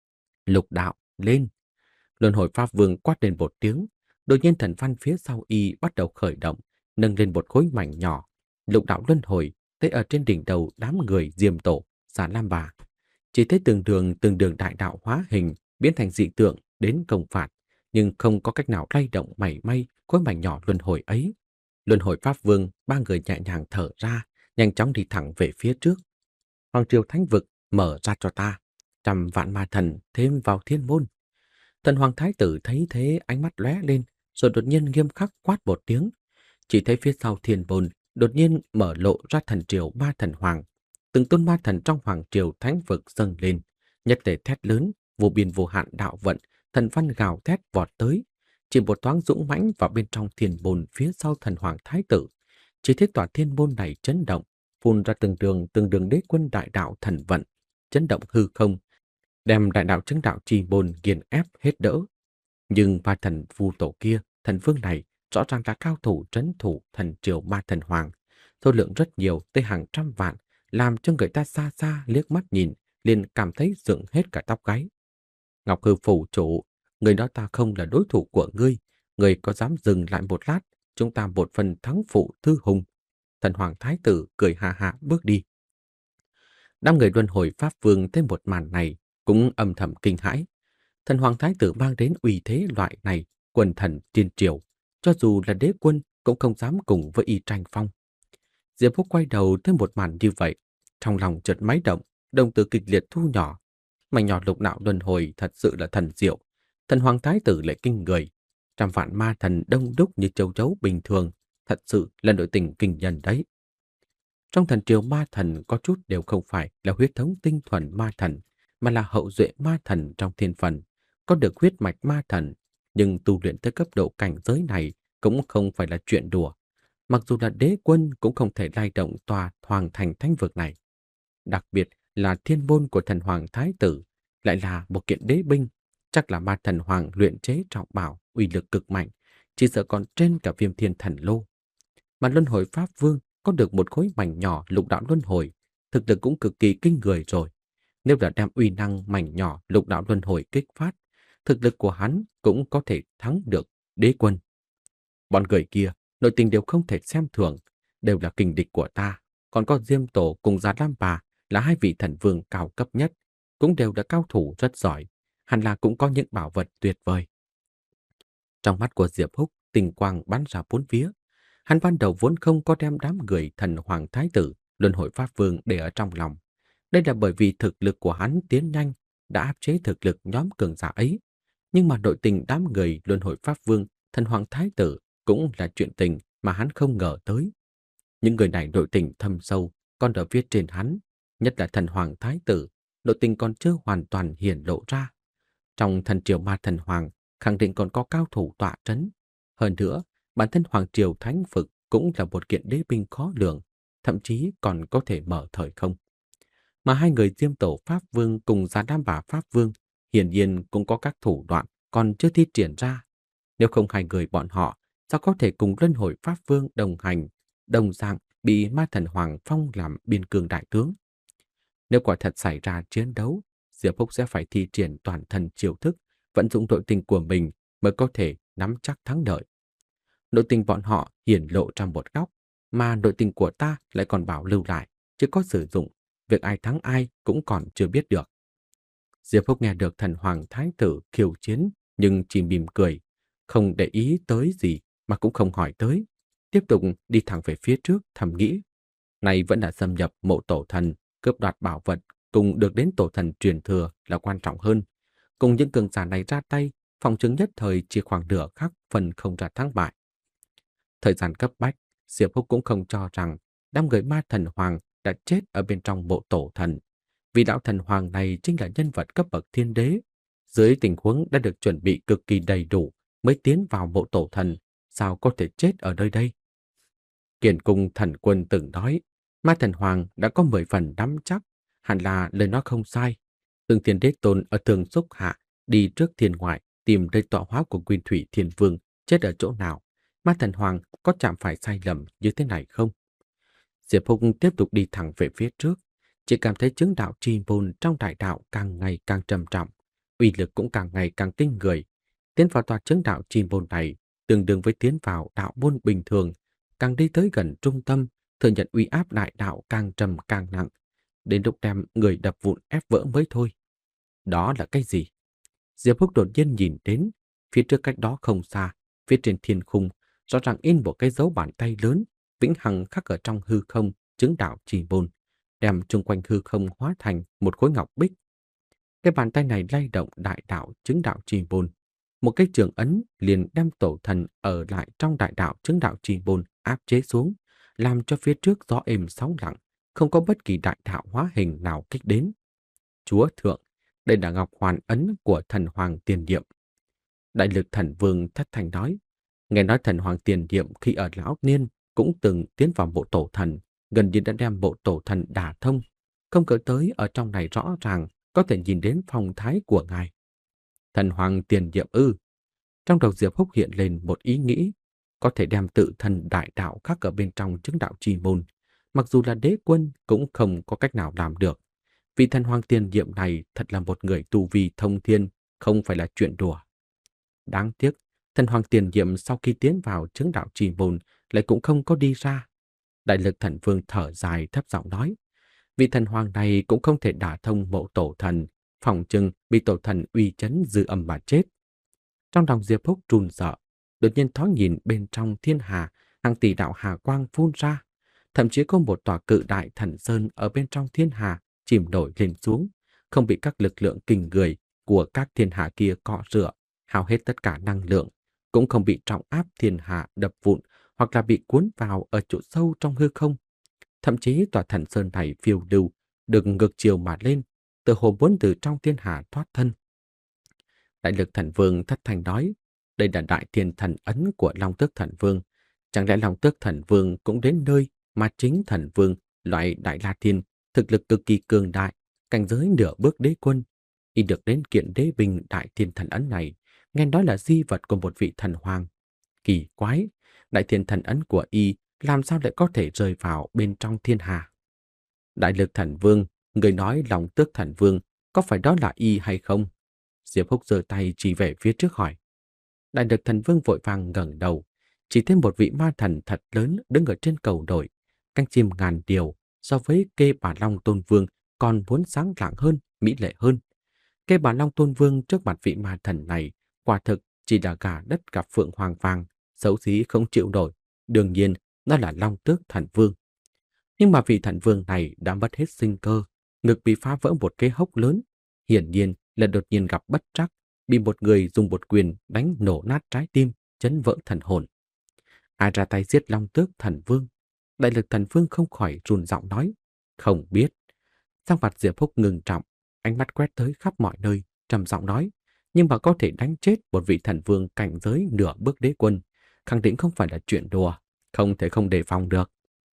Lục đạo, lên! Luân hồi pháp vương quát lên một tiếng, đột nhiên thần văn phía sau y bắt đầu khởi động, nâng lên một khối mảnh nhỏ. Lục đạo luân hồi, thấy ở trên đỉnh đầu đám người diêm tổ, giả lam bà. Chỉ thấy từng đường từng đường đại đạo hóa hình, biến thành dị tượng đến công phạt, nhưng không có cách nào lay động mảy may khối mảnh nhỏ luân hồi ấy. Luân hồi pháp vương, ba người nhẹ nhàng thở ra, nhanh chóng đi thẳng về phía trước. Hoàng triều thánh vực, mở ra cho ta, trăm vạn ma thần thêm vào thiên môn. Thần hoàng thái tử thấy thế, ánh mắt lóe lên, rồi đột nhiên nghiêm khắc quát một tiếng. Chỉ thấy phía sau thiên môn đột nhiên mở lộ ra thần triều ma thần hoàng. Từng tôn ma thần trong hoàng triều thánh vực dâng lên, nhất tề thét lớn, vô biên vô hạn đạo vận, thần văn gào thét vọt tới. Chỉ một thoáng dũng mãnh vào bên trong thiên môn phía sau thần hoàng thái tử. Chỉ thấy tòa thiên môn này chấn động, phun ra từng đường từng đường đế quân đại đạo thần vận, chấn động hư không, đem đại đạo chứng đạo chi môn nghiền ép hết đỡ. Nhưng ba thần vu tổ kia, thần vương này rõ ràng là cao thủ trấn thủ thần triều Ma Thần Hoàng, số lượng rất nhiều tới hàng trăm vạn, làm cho người ta xa xa liếc mắt nhìn, liền cảm thấy dựng hết cả tóc gáy. Ngọc Hư phủ chủ, người đó ta không là đối thủ của ngươi, người có dám dừng lại một lát, chúng ta một phần thắng phụ thư hùng. Thần Hoàng Thái tử cười ha ha bước đi. Đám người luân hồi Pháp Vương thấy một màn này cũng âm thầm kinh hãi. Thần Hoàng Thái tử mang đến uy thế loại này, quần thần tiên triều, cho dù là đế quân cũng không dám cùng với y tranh phong. Diệp Phúc quay đầu thấy một màn như vậy, trong lòng chợt máy động, đồng tử kịch liệt thu nhỏ. Mảnh nhỏ lục đạo luân hồi thật sự là thần diệu. Thần Hoàng Thái tử lại kinh người. Trăm vạn ma thần đông đúc như châu chấu bình thường, thật sự là nội tình kinh nhân đấy. Trong thần triều ma thần có chút đều không phải là huyết thống tinh thuần ma thần, mà là hậu duệ ma thần trong thiên phần, có được huyết mạch ma thần, nhưng tu luyện tới cấp độ cảnh giới này cũng không phải là chuyện đùa. Mặc dù là đế quân cũng không thể lay động tòa hoàng thành thánh vực này. Đặc biệt là thiên môn của thần hoàng thái tử, lại là một kiện đế binh, chắc là ma thần hoàng luyện chế trọng bảo, uy lực cực mạnh, chỉ sợ còn trên cả viêm thiên thần lô. Mà luân hồi pháp vương có được một khối mảnh nhỏ lục đạo luân hồi, thực lực cũng cực kỳ kinh người rồi. Nếu là đem uy năng mảnh nhỏ lục đạo luân hồi kích phát, thực lực của hắn cũng có thể thắng được đế quân. Bọn người kia, nội tình đều không thể xem thường, đều là kình địch của ta. Còn có Diêm Tổ cùng Già Lam Bà là hai vị thần vương cao cấp nhất, cũng đều là cao thủ rất giỏi, hẳn là cũng có những bảo vật tuyệt vời. Trong mắt của Diệp Húc, tình quang bắn ra bốn phía. Hắn ban đầu vốn không có đem đám người thần hoàng thái tử, luân hồi pháp vương để ở trong lòng. Đây là bởi vì thực lực của hắn tiến nhanh, đã áp chế thực lực nhóm cường giả ấy. Nhưng mà nội tình đám người luân hồi pháp vương, thần hoàng thái tử cũng là chuyện tình mà hắn không ngờ tới. Những người này nội tình thâm sâu, còn ở phía trên hắn, nhất là thần hoàng thái tử, nội tình còn chưa hoàn toàn hiển lộ ra. Trong thần triều ma thần hoàng, khẳng định còn có cao thủ tọa trấn. Hơn nữa, bản thân hoàng triều thánh vực cũng là một kiện đế binh khó lường, thậm chí còn có thể mở thời không. Mà hai người Diêm Tổ Pháp Vương cùng Già Đam Bà Pháp Vương hiển nhiên cũng có các thủ đoạn còn chưa thi triển ra. Nếu không hai người bọn họ, sao có thể cùng luân hồi Pháp Vương đồng hành, đồng dạng bị ma thần Hoàng phong làm biên cương đại tướng? Nếu quả thật xảy ra chiến đấu, Diệp Phúc sẽ phải thi triển toàn thân chiêu thức, vận dụng nội tình của mình mới có thể nắm chắc thắng lợi. Nội tình bọn họ hiển lộ trong một góc, mà nội tình của ta lại còn bảo lưu lại, chứ có sử dụng, việc ai thắng ai cũng còn chưa biết được. Diệp Phúc nghe được thần hoàng thái tử khiêu chiến, nhưng chỉ mỉm cười, không để ý tới gì mà cũng không hỏi tới, tiếp tục đi thẳng về phía trước thầm nghĩ. Này vẫn là xâm nhập mộ tổ thần, cướp đoạt bảo vật, cùng được đến tổ thần truyền thừa là quan trọng hơn. Cùng những cường giả này ra tay, phòng chứng nhất thời chỉ khoảng nửa khắc phần không ra thắng bại. Thời gian cấp bách, Diệp Húc cũng không cho rằng đám người ma thần hoàng đã chết ở bên trong mộ tổ thần. Vì đạo thần hoàng này chính là nhân vật cấp bậc thiên đế. Dưới tình huống đã được chuẩn bị cực kỳ đầy đủ mới tiến vào mộ tổ thần, sao có thể chết ở nơi đây? Kiền Cung thần quân từng nói, ma thần hoàng đã có mười phần nắm chắc, hẳn là lời nói không sai. Từng thiên đế tôn ở Thường Xúc Hạ đi trước thiên ngoại tìm nơi tọa hóa của Nguyên Thủy Thiên Vương chết ở chỗ nào. Ma thần hoàng có chạm phải sai lầm như thế này không? Diệp Húc tiếp tục đi thẳng về phía trước, chỉ cảm thấy chứng đạo chi môn trong đại đạo càng ngày càng trầm trọng, uy lực cũng càng ngày càng kinh người. Tiến vào tòa chứng đạo chi môn này tương đương với tiến vào đạo môn bình thường, càng đi tới gần trung tâm, thừa nhận uy áp đại đạo càng trầm càng nặng, đến lúc đem người đập vụn ép vỡ mới thôi. Đó là cái gì? Diệp Húc đột nhiên nhìn đến, phía trước cách đó không xa, phía trên thiên khung, rõ ràng in một cái dấu bàn tay lớn, vĩnh hằng khắc ở trong hư không, chứng đạo chi môn, đem chung quanh hư không hóa thành một khối ngọc bích. Cái bàn tay này lay động đại đạo chứng đạo chi môn, một cái trường ấn liền đem tổ thần ở lại trong đại đạo chứng đạo chi môn áp chế xuống, làm cho phía trước gió êm sóng lặng, không có bất kỳ đại đạo hóa hình nào kích đến. Chúa thượng, đây là ngọc hoàn ấn của thần hoàng tiền nhiệm. Đại lực thần vương thất thành nói, nghe nói thần hoàng tiền nhiệm khi ở lão niên cũng từng tiến vào bộ tổ thần, gần như đã đem bộ tổ thần đả thông, không ngờ tới ở trong này rõ ràng có thể nhìn đến phong thái của ngài. Thần hoàng tiền nhiệm ư? Trong đầu Diệp Húc hiện lên một ý nghĩ, có thể đem tự thân đại đạo khắc ở bên trong chứng đạo chi môn. Mặc dù là đế quân cũng không có cách nào làm được. Vị thần hoàng tiền nhiệm này thật là một người tu vi thông thiên, không phải là chuyện đùa. Đáng tiếc, thần hoàng tiền nhiệm sau khi tiến vào chứng đạo chi môn lại cũng không có đi ra. Đại lực thần vương thở dài thấp giọng nói, vị thần hoàng này cũng không thể đả thông mộ tổ thần, phòng chừng bị tổ thần uy chấn dư âm mà chết. Trong lòng Diệp Húc run sợ, đột nhiên thoáng nhìn bên trong thiên hà, hàng tỷ đạo hà quang phun ra, thậm chí có một tòa cự đại thần sơn ở bên trong thiên hà chìm nổi lên xuống, không bị các lực lượng kinh người của các thiên hà kia cọ rửa, hao hết tất cả năng lượng, cũng không bị trọng áp thiên hà đập vụn hoặc là bị cuốn vào ở chỗ sâu trong hư không. Thậm chí tòa thần sơn này phiêu lưu, được ngược chiều mà lên, tựa hồ muốn từ trong thiên hà thoát thân. Đại lực thần vương thất thanh nói, đây là đại thiên thần ấn của Long Tước thần vương. Chẳng lẽ Long Tước thần vương cũng đến nơi mà chính thần vương, loại đại la thiên, thực lực cực kỳ cường đại, cảnh giới nửa bước đế quân, y được đến kiện đế binh đại thiên thần ấn này, nghe nói là di vật của một vị thần hoàng. Kỳ quái, đại thiên thần ấn của y làm sao lại có thể rơi vào bên trong thiên hà? Đại lực thần vương, người nói Long Tước thần vương, có phải đó là y hay không? Diệp Húc giơ tay chỉ về phía trước hỏi. Đại lực thần vương vội vàng ngẩng đầu, chỉ thêm một vị ma thần thật lớn đứng ở trên cầu nổi, cánh chim ngàn điều, so với kê bà Long Tôn Vương còn muốn sáng lạng hơn, mỹ lệ hơn. Kê bà Long Tôn Vương trước mặt vị ma thần này, quả thực chỉ là gà đất gặp phượng hoàng vàng, xấu xí không chịu nổi. Đương nhiên, nó là Long Tước thần vương. Nhưng mà vị thần vương này đã mất hết sinh cơ, ngực bị phá vỡ một cái hốc lớn, hiển nhiên là đột nhiên gặp bất trắc, bị một người dùng một quyền đánh nổ nát trái tim, chấn vỡ thần hồn. Ai ra tay giết Long Tước thần vương? Đại lực thần vương không khỏi run giọng nói, không biết. Sắc mặt Diệp Húc ngừng trọng, ánh mắt quét tới khắp mọi nơi, trầm giọng nói, nhưng mà có thể đánh chết một vị thần vương cảnh giới nửa bước đế quân, khẳng định không phải là chuyện đùa, không thể không đề phòng được.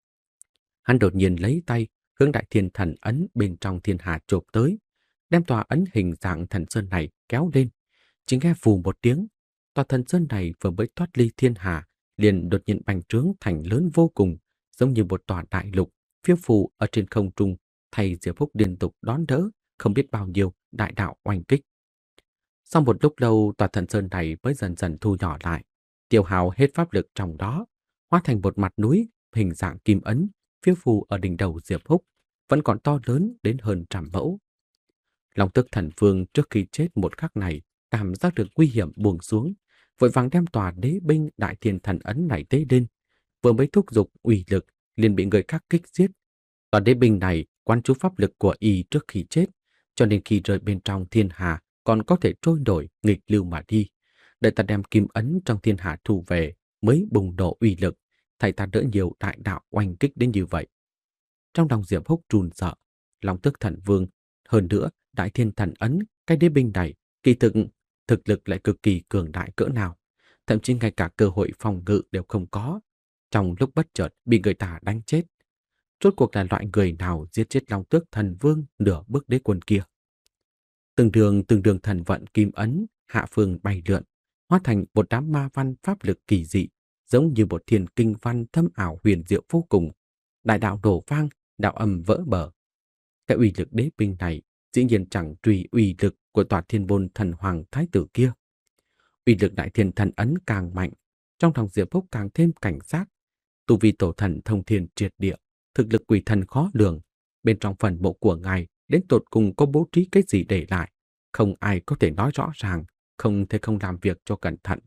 Hắn đột nhiên lấy tay hướng đại thiên thần ấn bên trong thiên hà chộp tới, đem tòa ấn hình dạng thần sơn này kéo lên. Chỉ nghe phù một tiếng, tòa thần sơn này vừa mới thoát ly thiên hà, liền đột nhiên bành trướng thành lớn vô cùng, giống như một tòa đại lục phiêu phù ở trên không trung, thay Diệp Húc liên tục đón đỡ không biết bao nhiêu đại đạo oanh kích. Sau một lúc lâu, tòa thần sơn này mới dần dần thu nhỏ lại, tiêu hao hết pháp lực trong đó, hóa thành một mặt núi hình dạng kim ấn phiêu phù ở đỉnh đầu Diệp Húc, vẫn còn to lớn đến hơn trăm mẫu. Long Tước thần vương trước khi chết một khắc này cảm giác được nguy hiểm buông xuống, vội vàng đem tòa đế binh đại thiên thần ấn này tế lên, vừa mới thúc giục uy lực liền bị người khác kích giết. Tòa đế binh này quan chú pháp lực của y trước khi chết, cho nên khi rơi bên trong thiên hà còn có thể trôi nổi nghịch lưu mà đi. Đợi ta đem kim ấn trong thiên hà thu về mới bùng nổ uy lực, thầy ta đỡ nhiều đại đạo oanh kích đến như vậy. Trong lòng Diệp Húc run sợ, Long Tước thần vương, hơn nữa đại thiên thần ấn, cái đế binh này kỳ thực thực lực lại cực kỳ cường đại cỡ nào, thậm chí ngay cả cơ hội phòng ngự đều không có. Trong lúc bất chợt bị người ta đánh chết, rốt cuộc là loại người nào giết chết Long Tước thần vương nửa bước đế quân kia? Từng đường từng đường thần vận kim ấn hạ phương bay lượn, hóa thành một đám ma văn pháp lực kỳ dị, giống như một thiên kinh văn thâm ảo huyền diệu vô cùng. Đại đạo đổ vang, đạo âm vỡ bờ. Cái uy lực đế binh này dĩ nhiên chẳng tùy uy lực của tòa thiên môn thần hoàng thái tử kia. Uy lực đại thiên thần ấn càng mạnh, trong lòng Diệp Húc càng thêm cảnh giác. Tu vi tổ thần thông thiên triệt địa, thực lực quỷ thần khó lường, bên trong phần mộ của ngài đến tột cùng có bố trí cái gì để lại, không ai có thể nói rõ ràng, không thể không làm việc cho cẩn thận.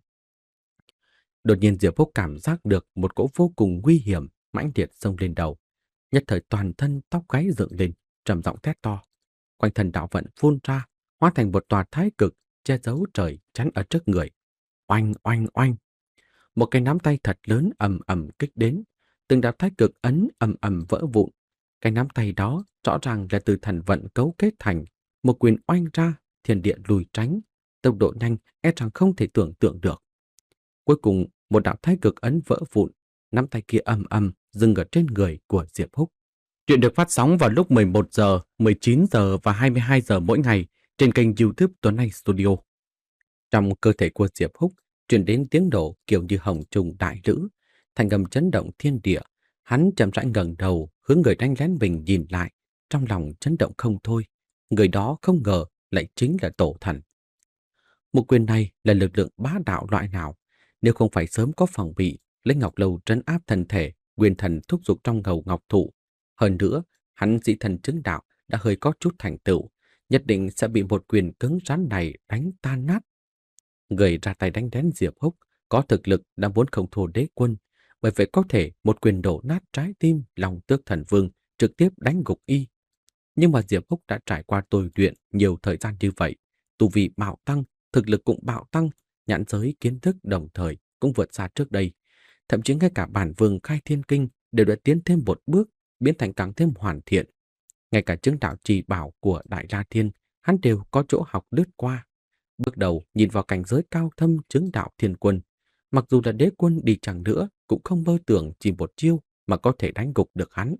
Đột nhiên Diệp Húc cảm giác được một cỗ vô cùng nguy hiểm mãnh liệt xông lên đầu, nhất thời toàn thân tóc gáy dựng lên, trầm giọng thét to. Quanh thân đạo vận phun ra, hóa thành một tòa thái cực che giấu trời chắn ở trước người. Oanh oanh oanh, một cái nắm tay thật lớn ầm ầm kích đến, từng đạo thái cực ấn ầm ầm vỡ vụn. Cái nắm tay đó rõ ràng là từ thần vận cấu kết thành, một quyền oanh ra, thiên địa lùi tránh, tốc độ nhanh e rằng không thể tưởng tượng được. Cuối cùng, một đạo thái cực ấn vỡ vụn, nắm tay kia ầm ầm dừng ở trên người của Diệp Húc. Chuyện được phát sóng vào lúc mười một giờ, mười chín giờ và hai mươi hai giờ mỗi ngày trên kênh YouTube Tuấn Anh Studio. Trong cơ thể của Diệp Húc Truyền đến tiếng nổ kiểu như hồng trùng đại lữ, thành âm chấn động thiên địa. Hắn chậm rãi ngẩng đầu, hướng người đánh lén mình nhìn lại, trong lòng chấn động không thôi. Người đó không ngờ lại chính là Tổ Thần. Một quyền này là lực lượng bá đạo loại nào? Nếu không phải sớm có phòng bị, lấy Ngọc Lâu trấn áp thân thể, quyền thần thúc giục trong ngầu ngọc thụ. Hơn nữa, hắn dị thần chứng đạo đã hơi có chút thành tựu, nhất định sẽ bị một quyền cứng rắn này đánh tan nát. Người ra tay đánh đén Diệp Húc có thực lực đã muốn không thua đế quân, bởi vậy có thể một quyền đổ nát trái tim lòng Tước Thần Vương, trực tiếp đánh gục y. Nhưng mà Diệp Húc đã trải qua tôi luyện nhiều thời gian như vậy, tu vi bạo tăng, thực lực cũng bạo tăng, nhãn giới kiến thức đồng thời cũng vượt xa trước đây. Thậm chí ngay cả bản vương khai thiên kinh đều đã tiến thêm một bước, biến thành càng thêm hoàn thiện. Ngay cả chứng đạo trì bảo của Đại La Thiên, hắn đều có chỗ học lướt qua. Bước đầu nhìn vào cảnh giới cao thâm chứng đạo thiên quân, mặc dù là đế quân đi chẳng nữa cũng không mơ tưởng chỉ một chiêu mà có thể đánh gục được hắn.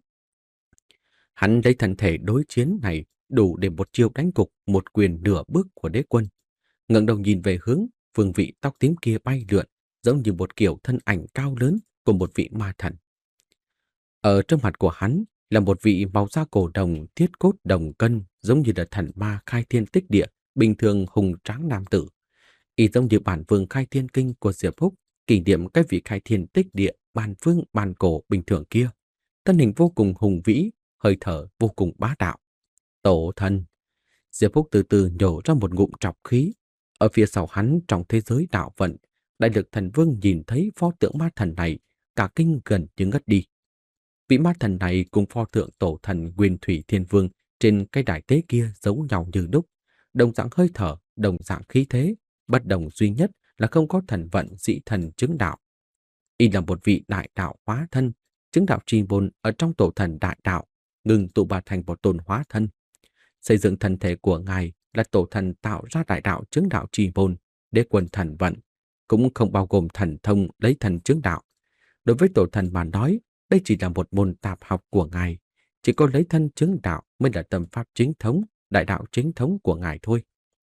Hắn lấy thân thể đối chiến này đủ để một chiêu đánh gục một quyền nửa bước của đế quân. Ngẩng đầu nhìn về hướng phương vị tóc tím kia bay lượn, giống như một kiểu thân ảnh cao lớn của một vị ma thần. Ở trong mặt của hắn là một vị màu da cổ đồng thiết cốt đồng cân, giống như là thần ma khai thiên tích địa, bình thường hùng tráng nam tử. Y giống như bản vương khai thiên kinh của Diệp Húc, kỷ niệm cái vị khai thiên tích địa bản vương bản cổ bình thường kia. Thân hình vô cùng hùng vĩ, hơi thở vô cùng bá đạo. Tổ thần. Diệp Húc từ từ nhổ ra một ngụm trọc khí. Ở phía sau hắn trong thế giới đạo vận, đại lực thần vương nhìn thấy pho tượng ma thần này, cả kinh gần như ngất đi. Vị ma thần này cùng pho tượng tổ thần Nguyên Thủy Thiên Vương trên cây đài tế kia giống nhau như đúc, đồng dạng hơi thở, đồng dạng khí thế, bất đồng duy nhất là không có thần vận dị thần chứng đạo. Y là một vị đại đạo hóa thân, chứng đạo tri môn ở trong tổ thần đại đạo, ngừng tụ bà thành một tôn hóa thân. Xây dựng thân thể của ngài là tổ thần tạo ra đại đạo chứng đạo tri môn, đế quân thần vận, cũng không bao gồm thần thông lấy thần chứng đạo. Đối với tổ thần mà nói, đây chỉ là một môn tạp học của ngài, chỉ có lấy thân chứng đạo mới là tâm pháp chính thống, đại đạo chính thống của ngài thôi.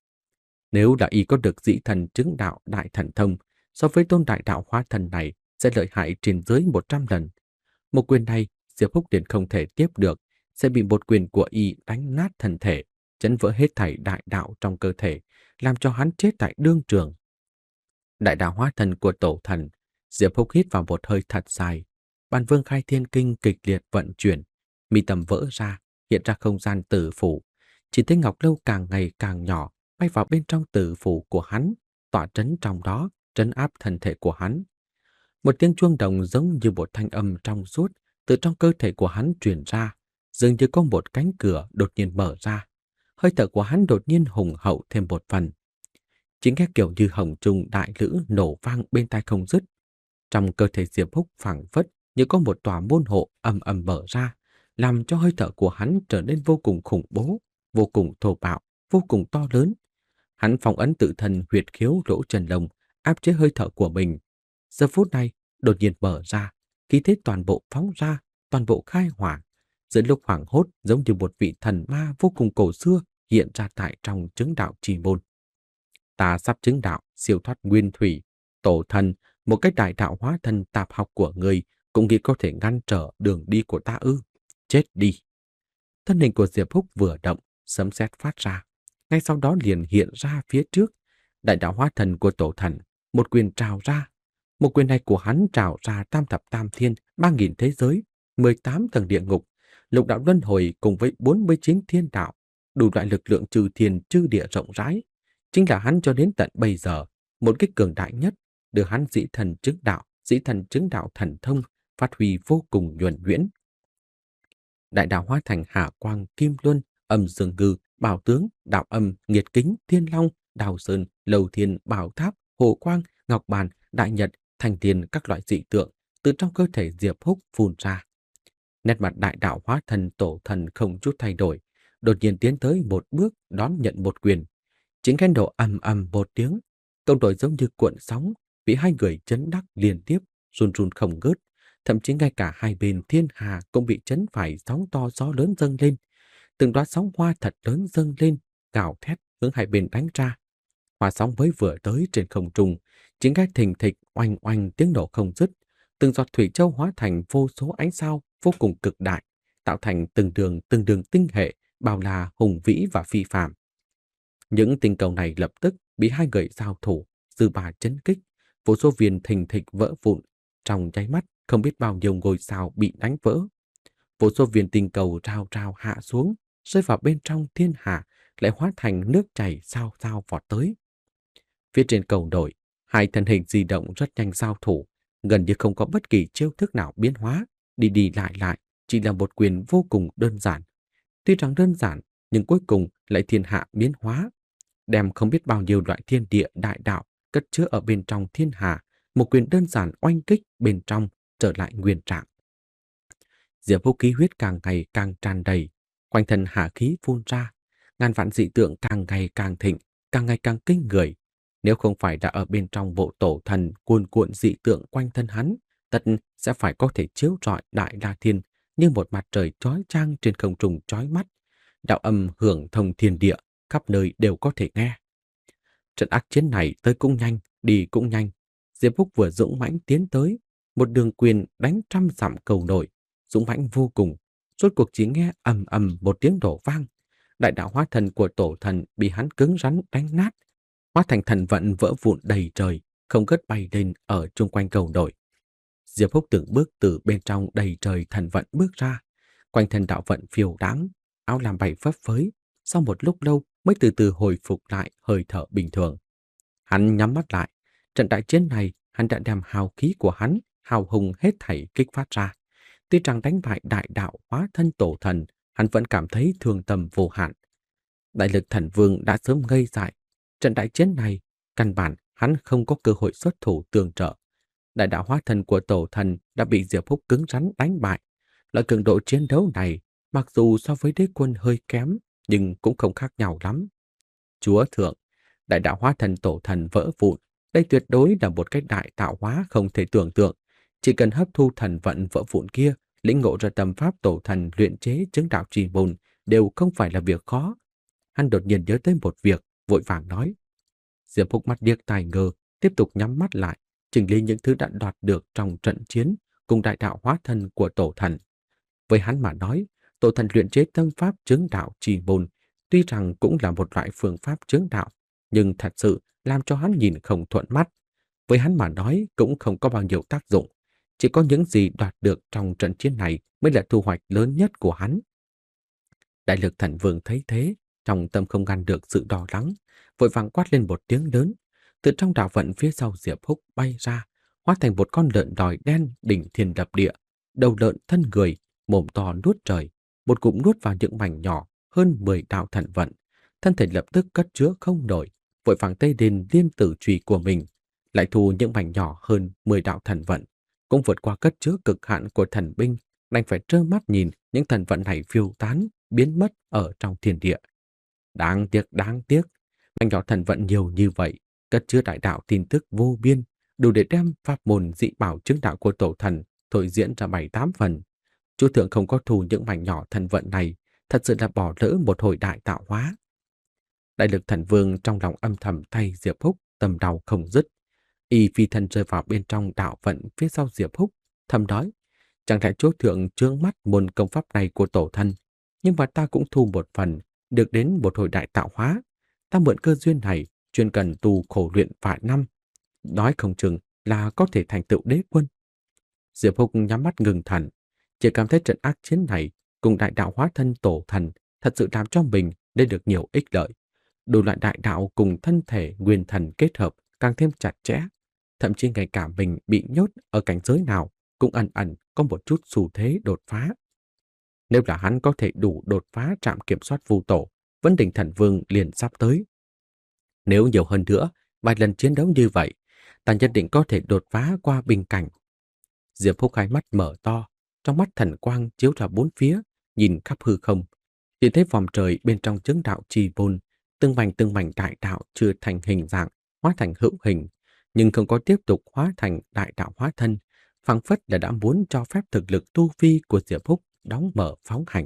Nếu là y có được dị thần chứng đạo đại thần thông, so với tôn đại đạo hóa thần này sẽ lợi hại trên dưới một trăm lần. Một quyền này, Diệp Húc liền không thể tiếp được, sẽ bị một quyền của y đánh nát thân thể, chấn vỡ hết thảy đại đạo trong cơ thể, làm cho hắn chết tại đương trường. Đại đạo hóa thần của tổ thần, Diệp Húc hít vào một hơi thật dài. Bản vương khai thiên kinh kịch liệt vận chuyển, mi tâm vỡ ra, hiện ra không gian tử phủ. Chỉ thấy Ngọc Lâu càng ngày càng nhỏ, bay vào bên trong tử phủ của hắn, tỏa trấn trong đó, trấn áp thân thể của hắn. Một tiếng chuông đồng giống như một thanh âm trong suốt từ trong cơ thể của hắn truyền ra, dường như có một cánh cửa đột nhiên mở ra. Hơi thở của hắn đột nhiên hùng hậu thêm một phần. Chính nghe kiểu như hồng trùng đại lữ nổ vang bên tai không dứt. Trong cơ thể Diệp Húc phảng phất như có một tòa môn hộ ầm ầm mở ra, làm cho hơi thở của hắn trở nên vô cùng khủng bố, vô cùng thô bạo, vô cùng to lớn. Hắn phong ấn tự thân huyệt khiếu lỗ chân lông, áp chế hơi thở của mình. Giờ phút này, đột nhiên mở ra, khí thế toàn bộ phóng ra, toàn bộ khai hỏa. Giữa lúc hoảng hốt giống như một vị thần ma vô cùng cổ xưa hiện ra tại trong chứng đạo trì môn. Ta sắp chứng đạo, siêu thoát nguyên thủy, tổ thần, một cái đại đạo hóa thân tạp học của người cũng nghĩ có thể ngăn trở đường đi của ta ư. Chết đi. Thân hình của Diệp Húc vừa động, sấm sét phát ra. Ngay sau đó liền hiện ra phía trước. Đại đạo hóa thần của tổ thần, một quyền trào ra. Một quyền này của hắn trào ra tam thập tam thiên, ba nghìn thế giới, mười tám tầng địa ngục, lục đạo luân hồi cùng với bốn mươi chín thiên đạo, đủ loại lực lượng trừ thiên trừ địa rộng rãi. Chính là hắn cho đến tận bây giờ, một cái cường đại nhất, đưa hắn dĩ thần chứng đạo, dĩ thần chứng đạo thần thông, phát huy vô cùng nhuần nhuyễn. Đại đạo hóa thành hạ quang, kim luân, âm dương ngư, bảo tướng, đạo âm, nghiệt kính, thiên long, đào sơn, lầu thiên, bảo tháp, hồ quang, ngọc bàn, đại nhật, thành tiền các loại dị tượng từ trong cơ thể Diệp Húc phun ra. Nét mặt đại đạo hóa thần tổ thần không chút thay đổi, đột nhiên tiến tới một bước đón nhận một quyền. Chính khen độ ầm ầm một tiếng, công đội giống như cuộn sóng, bị hai người chấn đắc liên tiếp, run run không ngớt. Thậm chí ngay cả hai bên thiên hà cũng bị chấn phải sóng to gió lớn dâng lên. Từng đóa sóng hoa thật lớn dâng lên, gào thét hướng hai bên đánh ra. Hoa sóng mới vừa tới trên không trung, Chính cái thình thịch oanh oanh tiếng nổ không dứt, từng giọt thủy châu hóa thành vô số ánh sao vô cùng cực đại, tạo thành từng đường từng đường tinh hệ, bao la hùng vĩ và phi phàm. Những tinh cầu này lập tức bị hai người giao thủ, dư bà chấn kích, vô số viên thình thịch vỡ vụn, trong nháy mắt không biết bao nhiêu ngôi sao bị đánh vỡ. Vô số viên tinh cầu rào rào hạ xuống, rơi vào bên trong thiên hà, lại hóa thành nước chảy sao sao vọt tới. Phía trên cầu nổi, hai thân hình di động rất nhanh giao thủ, gần như không có bất kỳ chiêu thức nào biến hóa, đi đi lại lại, chỉ là một quyền vô cùng đơn giản. Tuy rằng đơn giản, nhưng cuối cùng lại thiên hạ biến hóa, đem không biết bao nhiêu loại thiên địa đại đạo cất chứa ở bên trong thiên hà, một quyền đơn giản oanh kích bên trong trở lại nguyên trạng. Diệp Húc khí huyết càng ngày càng tràn đầy, quanh thân hà khí phun ra, ngàn vạn dị tượng càng ngày càng thịnh, càng ngày càng kinh người. Nếu không phải đã ở bên trong bộ tổ thần cuồn cuộn dị tượng quanh thân hắn, tất sẽ phải có thể chiếu rọi đại la thiên như một mặt trời chói chang trên không trung chói mắt. Đạo âm hưởng thông thiên địa, khắp nơi đều có thể nghe. Trận ác chiến này tới cũng nhanh, đi cũng nhanh. Diệp Húc vừa dũng mãnh tiến tới, một đường quyền đánh trăm dặm cầu nổi, dũng mãnh vô cùng. Rốt cuộc chỉ nghe ầm ầm một tiếng đổ vang, đại đạo hóa thần của tổ thần bị hắn cứng rắn đánh nát, hóa thành thần vận vỡ vụn đầy trời, không ngớt bay lên ở chung quanh cầu nổi. Diệp Húc từng bước từ bên trong đầy trời thần vận bước ra, quanh thân đạo vận phiêu đáng, áo lam bay phấp phới, sau một lúc lâu mới từ từ hồi phục lại hơi thở bình thường. Hắn nhắm mắt lại, trận đại chiến này hắn đã đem hào khí của hắn, hào hùng hết thảy kích phát ra. Tuy rằng đánh bại đại đạo hóa thân tổ thần, hắn vẫn cảm thấy thương tâm vô hạn. Đại lực thần vương đã sớm ngây dại. Trận đại chiến này, căn bản hắn không có cơ hội xuất thủ tương trợ. Đại đạo hóa thân của tổ thần đã bị Diệp Húc cứng rắn đánh bại. Loại cường độ chiến đấu này, mặc dù so với đế quân hơi kém, nhưng cũng không khác nhau lắm. Chúa thượng, đại đạo hóa thân tổ thần vỡ vụn, đây tuyệt đối là một cái đại tạo hóa không thể tưởng tượng. Chỉ cần hấp thu thần vận vỡ vụn kia, lĩnh ngộ ra tâm pháp tổ thần luyện chế chứng đạo trì môn đều không phải là việc khó. Hắn đột nhiên nhớ tới một việc, vội vàng nói. Diệp Húc mắt điếc tai ngơ, tiếp tục nhắm mắt lại, chỉnh lý những thứ đã đoạt được trong trận chiến cùng đại đạo hóa thân của tổ thần. Với hắn mà nói, tổ thần luyện chế tâm pháp chứng đạo trì môn tuy rằng cũng là một loại phương pháp chứng đạo, nhưng thật sự làm cho hắn nhìn không thuận mắt. Với hắn mà nói cũng không có bao nhiêu tác dụng, chỉ có những gì đoạt được trong trận chiến này mới là thu hoạch lớn nhất của hắn. Đại lực thần vương thấy thế, trong tâm không ngăn được sự đỏ lắng, vội vàng quát lên một tiếng lớn. Từ trong đạo vận phía sau Diệp Húc bay ra, hóa thành một con lợn đòi đen đỉnh thiên lập địa, đầu lợn thân người, mồm to nuốt trời, một cụm nuốt vào những mảnh nhỏ hơn mười đạo thần vận, thân thể lập tức cất chứa không nổi, vội vàng tây đến liên tử chùy của mình, lại thu những mảnh nhỏ hơn mười đạo thần vận, cũng vượt qua cất chứa cực hạn của thần binh, đành phải trơ mắt nhìn những thần vận này phiêu tán, biến mất ở trong thiên địa. Đáng tiếc, đáng tiếc, mảnh nhỏ thần vận nhiều như vậy, cất chứa đại đạo tin tức vô biên, đủ để đem pháp môn dị bảo chứng đạo của tổ thần thôi diễn ra bảy tám phần. Chúa thượng không có thu những mảnh nhỏ thần vận này, thật sự là bỏ lỡ một hồi đại tạo hóa. Đại lực thần vương trong lòng âm thầm thay Diệp Húc, tâm đau không dứt. Y phi thân rơi vào bên trong đạo vận phía sau Diệp Húc, thầm nói, chẳng lẽ chúa thượng trướng mắt môn công pháp này của tổ thân, nhưng mà ta cũng thu một phần, được đến một hồi đại tạo hóa. Ta mượn cơ duyên này, chuyên cần tu khổ luyện vài năm, nói không chừng là có thể thành tựu đế quân. Diệp Húc nhắm mắt ngừng thần, chỉ cảm thấy trận ác chiến này cùng đại đạo hóa thân tổ thần thật sự làm cho mình để được nhiều ích lợi. Đủ loại đại đạo cùng thân thể nguyên thần kết hợp càng thêm chặt chẽ, thậm chí ngay cả mình bị nhốt ở cảnh giới nào cũng ẩn ẩn có một chút xu thế đột phá. Nếu là hắn có thể đủ đột phá trạm kiểm soát vu tổ, vấn đỉnh thần vương liền sắp tới. Nếu nhiều hơn nữa, vài lần chiến đấu như vậy, ta nhất định có thể đột phá qua bình cảnh. Diệp Húc hai mắt mở to, trong mắt thần quang chiếu ra bốn phía, nhìn khắp hư không, chỉ thấy vòm trời bên trong chứng đạo trì môn, từng mảnh từng mảnh đại đạo chưa thành hình dạng, hóa thành hữu hình, nhưng không có tiếp tục hóa thành đại đạo hóa thân, phảng phất là đã muốn cho phép thực lực tu vi của Diệp Húc đóng mở phóng hành.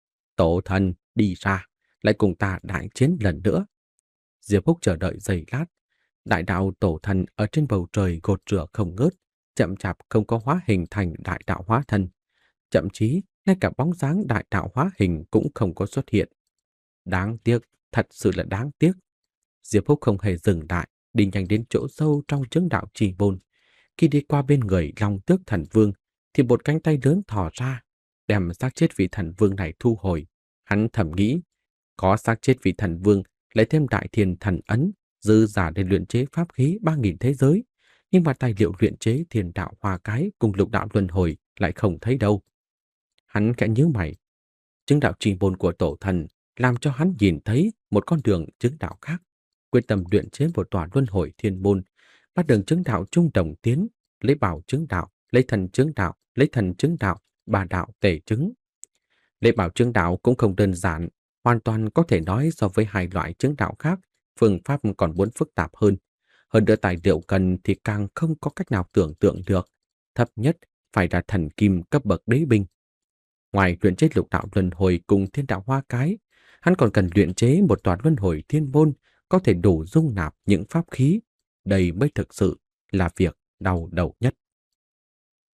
Tổ thần đi ra, lại cùng ta đại chiến lần nữa. Diệp Húc chờ đợi giây lát, Đại đạo tổ thần ở trên bầu trời gột rửa không ngớt, chậm chạp không có hóa hình thành đại đạo hóa thân. Thậm chí, ngay cả bóng dáng đại đạo hóa hình cũng không có xuất hiện. Đáng tiếc, thật sự là đáng tiếc. Diệp Húc không hề dừng lại, đi nhanh đến chỗ sâu trong chứng đạo trì môn. Khi đi qua bên người Long Tước Thần Vương, thì một cánh tay lớn thò ra, đem xác chết vị thần vương này thu hồi. Hắn thầm nghĩ, có xác chết vị thần vương, lại thêm đại thiên thần ấn, dư giả để luyện chế pháp khí ba nghìn thế giới. Nhưng mà tài liệu luyện chế thiên đạo hoa cái cùng lục đạo luân hồi lại không thấy đâu. Hắn khẽ nhíu mày. Chứng đạo trì môn của tổ thần làm cho hắn nhìn thấy một con đường chứng đạo khác, quyết tâm luyện chế một tòa luân hồi thiên môn, bắt đường chứng đạo trung đồng tiến, lấy bảo chứng đạo, lấy thần chứng đạo, lấy thần chứng đạo, ba đạo tề chứng. Lấy bảo chứng đạo cũng không đơn giản, hoàn toàn có thể nói so với hai loại chứng đạo khác, phương pháp còn muốn phức tạp hơn. Hơn nữa tài liệu cần thì càng không có cách nào tưởng tượng được, thấp nhất phải là thần kim cấp bậc đế binh. Ngoài luyện chế lục đạo luân hồi cùng thiên đạo hoa cái, hắn còn cần luyện chế một tòa luân hồi thiên môn có thể đủ dung nạp những pháp khí. Đây mới thực sự là việc đau đầu nhất.